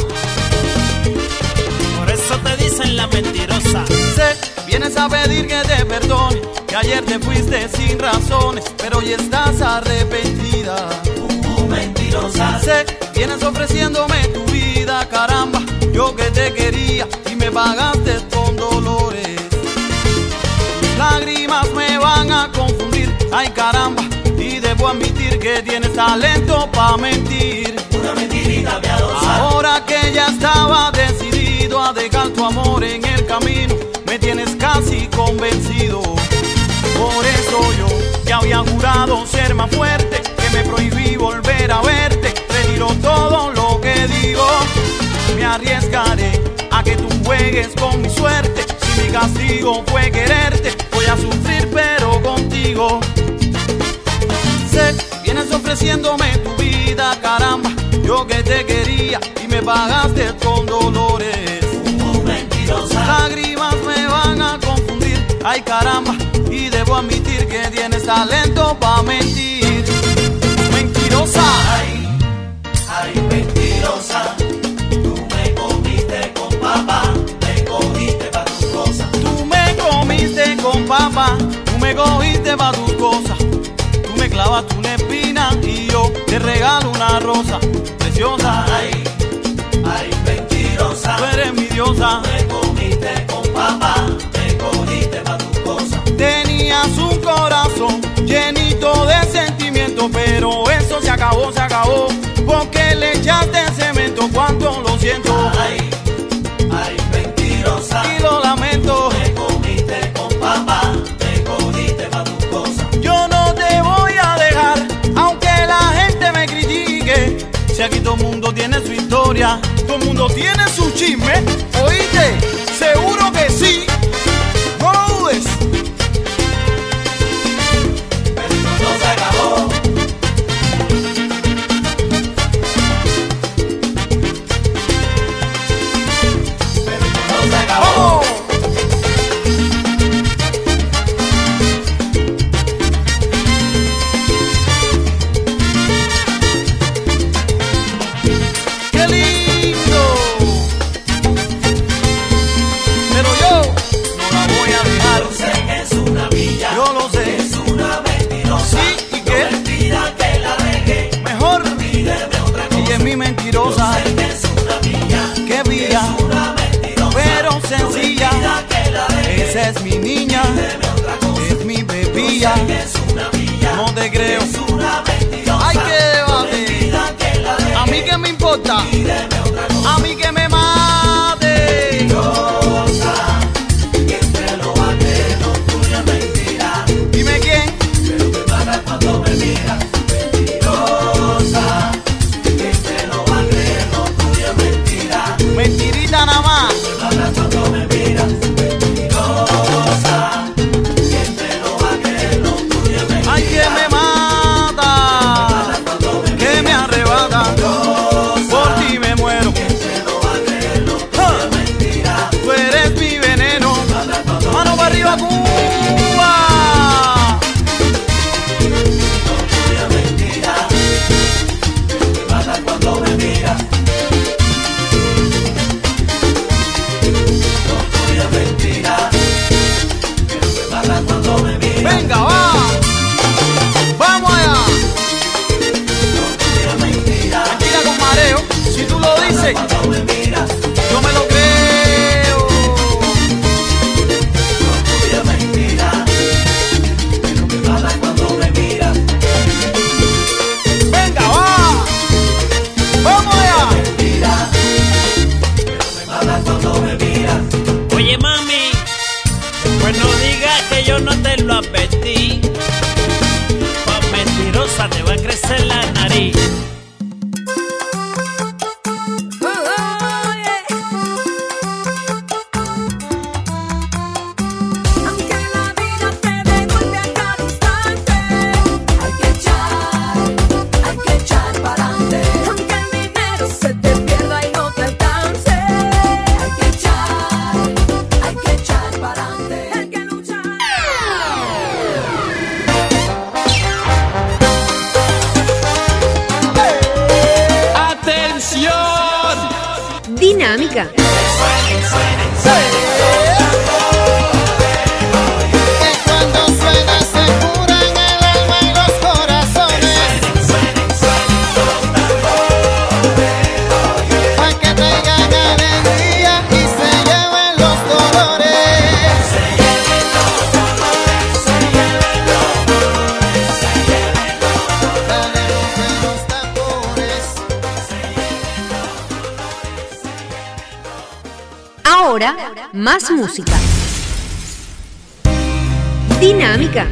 Por eso te dicen la mentirosa. Sé, vienes a pedir que te perdone, que ayer te fuiste sin razones, pero hoy estás arrepentida. Uh, mentirosa. Sé, vienes ofreciéndome tu vida, caramba. Yo que te quería y me pagaste con dolores. Tus lágrimas me van a confundir, ay caramba. Y debo admitir que tienes talento pa' mentir. Una mentirita piadosa. Ahora que ya estaba decidido a dejar tu amor en el camino, me tienes casi convencido. Por eso yo, que había jurado ser más fuerte, que me prohibí volver a verte, retiro todo lo que digo. Me arriesgaré a que tú juegues con mi suerte. Si mi castigo fue quererte, voy a sufrir pero contigo. Sé, vienes ofreciéndome tu vida, caramba. Yo que te quería y me pagaste con dolores. Uh, mentirosa. Lágrimas me van a confundir, ay caramba. Y debo admitir que tienes talento pa' mentir. Mentirosa. Ay, ay, mentirosa. Papá, me cogiste pa' tus cosas. Tú me comiste con papá, tú me cogiste pa' tus cosas. Tú me clavaste una espina y yo te regalo una rosa preciosa. Ay, ay, mentirosa. Tú eres mi diosa. Me comiste con papá, me cogiste pa' tus cosas. Tenías un corazón llenito de sentimientos, pero eso se acabó, se acabó. Si aquí todo mundo tiene su historia, todo mundo tiene su chisme. Oíste, seguro que sí. Roles. No se acabó. Pero no se acabó. ¡Qué lindo! Pero yo no la voy a dejar. Yo sé que es una villa. Yo lo sé. Es una mentirosa. Sí, ¿y qué? No me pida que la deje. Mejor Pídeme otra cosa. ella es mi mentirosa. Yo sé que es una villa. ¡Qué villa! Es una mentirosa. Pero sencilla. No me pida que la deje. Esa es mi niña. Pídeme otra cosa. Es mi bebilla. Yo sé que es una villa. No te creo. Es una mentirosa. Hay que No me debate. pida que la deje. A mí que me importa. Pídeme otra cosa. A mí que me mate. Mentirosa. ¿Quién te lo va a creer? No, tuya es mentira. Dime quién. Pero me mata cuando me miras. Mentirosa. ¿Quién te lo va a creer? No, tuya es mentira. Mentirita nada más. Me mata cuando me miras. Mentirosa. ¿Quién te lo va a creer? No, tuya es mentira. Ay, que me mata. Que me arrebata. Por ti me muero. Ah. Tú eres mi veneno. Mano para arriba, Cuba. Cuando me miras, no tuya es mentira, pero me mata cuando me miras. Venga, va. Vamos allá. No tuya es mentira, Mentira con mareo. Si tú lo dices, cuando me miras. yo me lo creo. No tuya es mentira, pero me mata cuando me miras. Venga, va. Vamos allá. Mentira, pero me mata cuando me miras. Oye mami, pues no digas que yo no te lo advertí. Pa' mentirosa te va a crecer la nariz. Aunque la vida te dé golpe a cada instante, hay que echar, hay que echar para adelante. Aunque el dinero se te pierda y no te alcance, hay que echar, hay que echar para adelante. Hay que luchar. ¡Atención! Dinámica. Cuando suena se curan el alma y los corazones. Pa' que traigan alegría y se lleven los dolores. Dale rompe los tambores. Ahora, más música. Dinámica.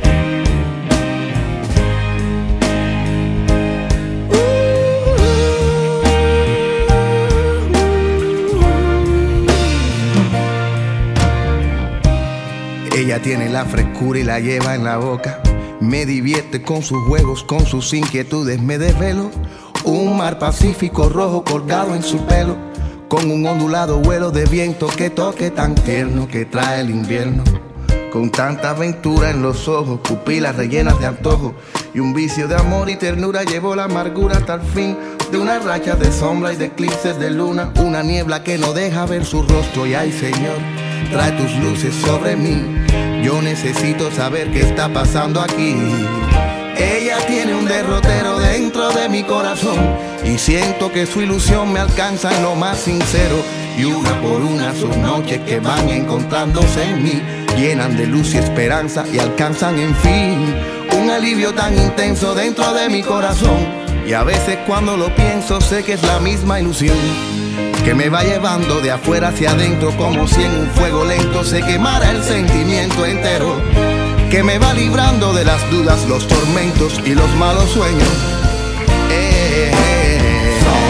Ella tiene la frescura y la lleva en la boca. Me divierte con sus juegos, con sus inquietudes. Me desvelo. Un mar Pacífico rojo colgado en su pelo, con un ondulado vuelo de viento que toque tan tierno que trae el invierno. Con tanta aventura en los ojos, pupilas rellenas de antojo, y un vicio de amor y ternura llevó la amargura hasta el fin de una racha de sombra y de eclipses de luna. Una niebla que no deja ver su rostro y ay Señor, trae tus luces sobre mí. Yo necesito saber qué está pasando aquí. Ella tiene un derrotero dentro de mi corazón y siento que su ilusión me alcanza en lo más sincero. Y una por una sus noches que van encontrándose en mí llenan de luz y esperanza y alcanzan en fin un alivio tan intenso dentro de mi corazón. Y a veces cuando lo pienso sé que es la misma ilusión que me va llevando de afuera hacia adentro, como si en un fuego lento se quemara el sentimiento entero, que me va librando de las dudas, los tormentos y los malos sueños. Eh, eh, eh.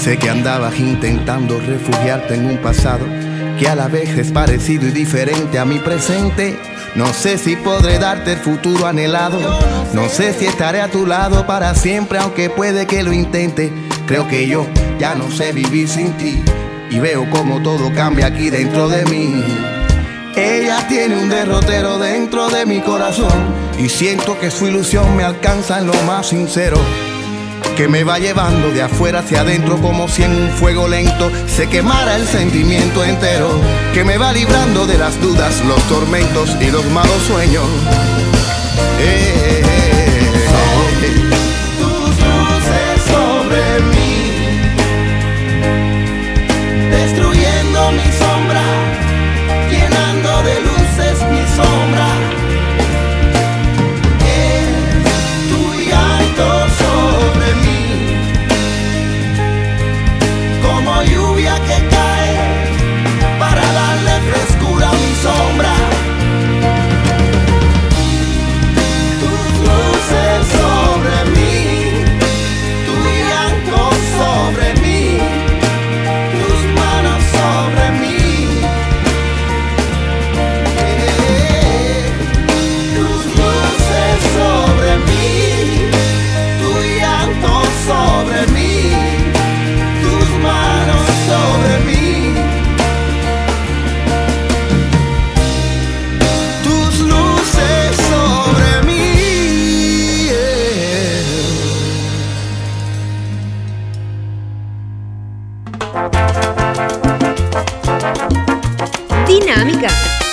Sé que andabas intentando refugiarte en un pasado que a la vez es parecido y diferente a mi presente. No sé si podré darte el futuro anhelado, no sé si estaré a tu lado para siempre, aunque puede que lo intente. Creo que yo ya no sé vivir sin ti y veo como todo cambia aquí dentro de mí. Ella tiene un derrotero dentro de mi corazón y siento que su ilusión me alcanza en lo más sincero, que me va llevando de afuera hacia adentro como si en un fuego lento se quemara el sentimiento entero, que me va librando de las dudas, los tormentos y los malos sueños. Eh, eh, eh, eh. Tus luces sobre mí, destruyendo mi sombra, llenando de luces mi sombra. Es tu llanto sobre mí, como lluvia que cae para darle frescura a mi sombra. Tus luces sobre mí, tu llanto sobre mí, tus manos sobre mí. Eh, tus luces sobre mí, tu llanto sobre mí, tus manos sobre mí. Tus luces sobre mí. eh. Dinámica.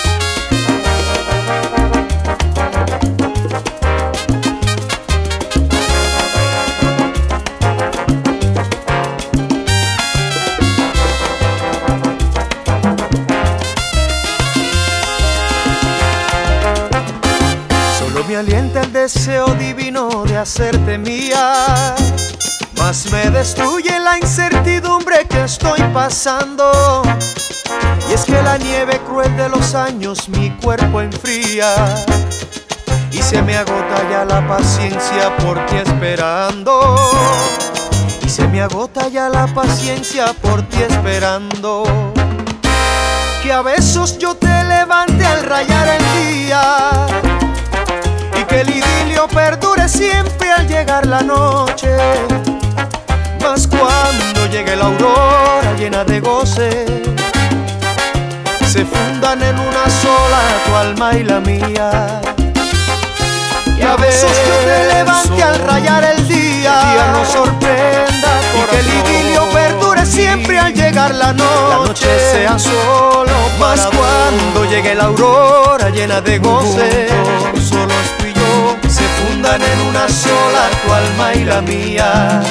Solo me alienta el deseo divino de hacerte mía, más me destruye la incertidumbre que estoy pasando. Y es que la nieve cruel de los años mi cuerpo enfría, y se me agota ya la paciencia por ti esperando. Y se me agota ya la paciencia por ti esperando. Que a besos yo te levante al rayar el día, y que el idilio perdure siempre al llegar la noche. Mas cuando llegue la aurora llena de goce, se fundan en una sola tu alma y la mía. Y a besos yo te levante al rayar el día, el día nos sorprenda, y que el idilio perdure siempre al llegar la noche. La noche sea solo para Mas cuando llegue la aurora llena de goce, solo tú y yo, se fundan en una sola tu alma y la mía.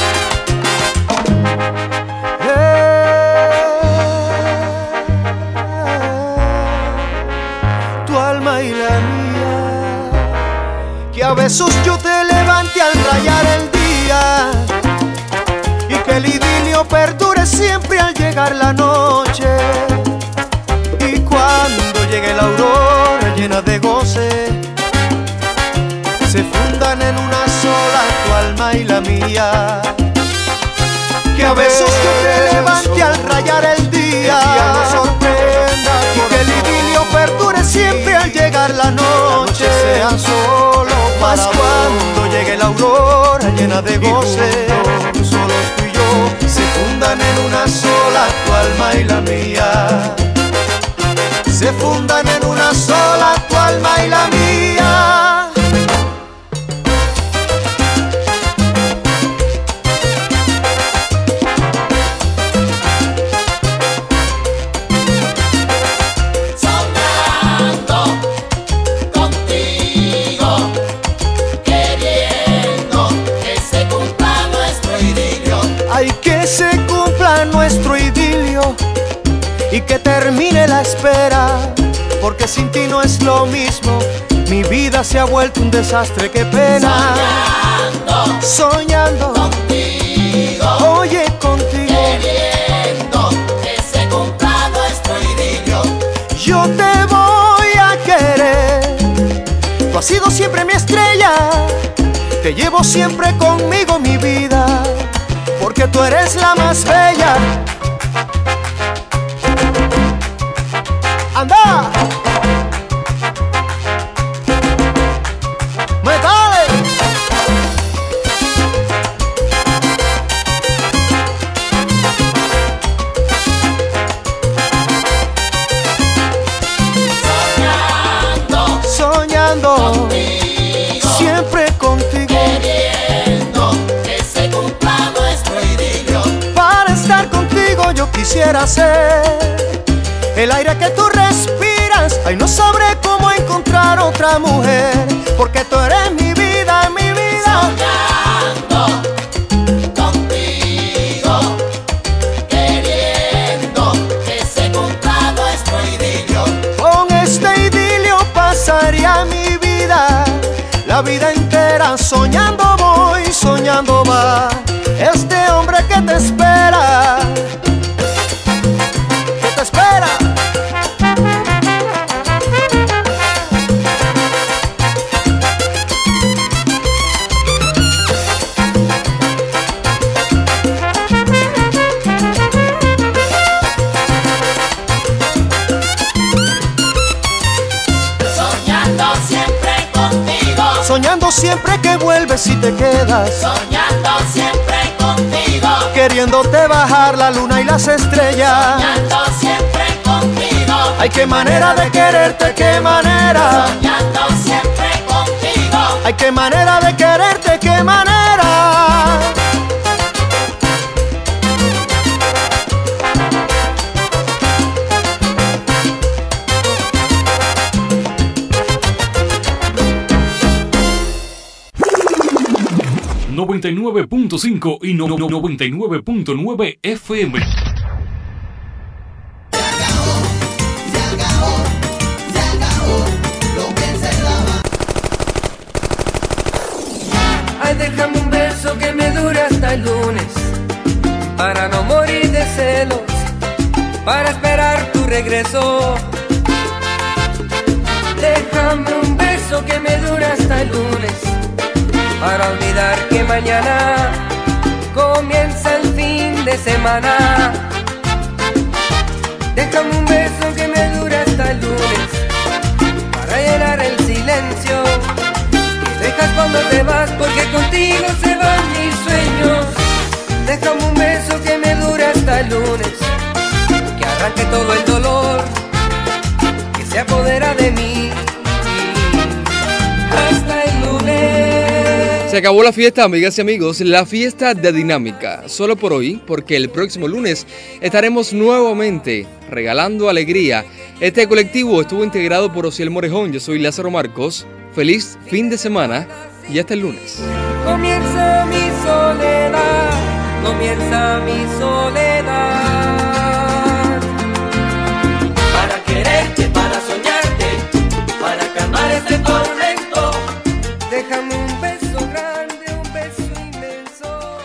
Tu alma y la mía. Que a besos yo te levante al rayar el día, y que el idilio perdure siempre al llegar la noche. Y cuando llegue la aurora llena de goce, se fundan en una sola tu alma y la mía. Que a besos yo te levante al rayar el día, el día nos sorprenda, y que el idilio perdure siempre al llegar la noche. Sea solo para Mas cuando llegue la aurora llena de goce, solo tú y yo, se fundan en una sola tu alma y la mía. Se fundan en una sola tu alma y la mía. Y que termine la espera, porque sin ti no es lo mismo. Mi vida se ha vuelto un desastre, qué pena. Soñando, soñando contigo, oye contigo, queriendo que se cumpla nuestro idilio. Yo te voy a querer, tú has sido siempre mi estrella, te llevo siempre conmigo mi vida, porque porque tú eres la más bella. ¡Anda! ¡Metale! Soñando, Soñando contigo, siempre contigo, queriendo que se cumpla nuestro idilio. para estar contigo yo quisiera ser el aire que tú respiras. Ay, no sabré cómo encontrar otra mujer, porque tú eres mi vida, mi vida. Soñando contigo, queriendo que se cumpla nuestro idilio. Con este idilio pasaría mi vida, la vida entera soñando voy, soñando va. Este hombre que te espera, que te espera. Soñando siempre contigo, Soñando siempre que vuelves y te quedas, soñando siempre contigo, queriéndote bajar la luna y las estrellas. soñando siempre contigo, Ay, qué manera de quererte, qué manera. soñando siempre contigo. Ay, qué manera de quererte, qué manera. noventa y nueve punto cinco y no- no- noventa y nueve punto nueve F M. Ay, déjame un beso que me dure hasta el lunes, para no morir de celos, para esperar tu regreso. Déjame un beso que me dure hasta el lunes, para olvidar que mañana comienza el fin de semana. Déjame un beso que me dure hasta el lunes, para llenar el silencio que dejas cuando te vas, porque contigo se van mis sueños. Déjame un beso que me dure hasta el lunes, que arranque todo el dolor que se apodera de mí. Hasta el lunes. Se acabó la fiesta, amigas y amigos, la fiesta de Dinámica. Solo por hoy, porque el próximo lunes estaremos nuevamente regalando alegría. Este colectivo estuvo integrado por Osiel Morejón. Yo soy Lázaro Marcos. Feliz fin de semana y hasta el lunes. Comienza mi soledad, comienza mi soledad. Para quererte, para soñarte, para calmar este tormento. Déjame un beso grande, un beso inmenso.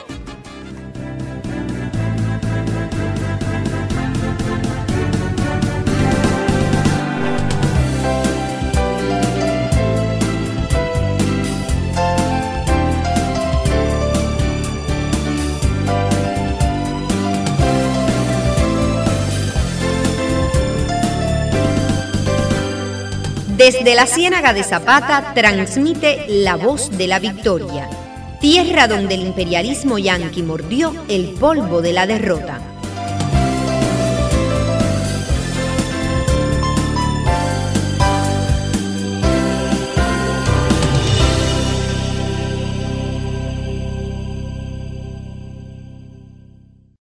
Desde la Ciénaga de Zapata transmite La Voz de la Victoria, tierra donde el imperialismo yanqui mordió el polvo de la derrota.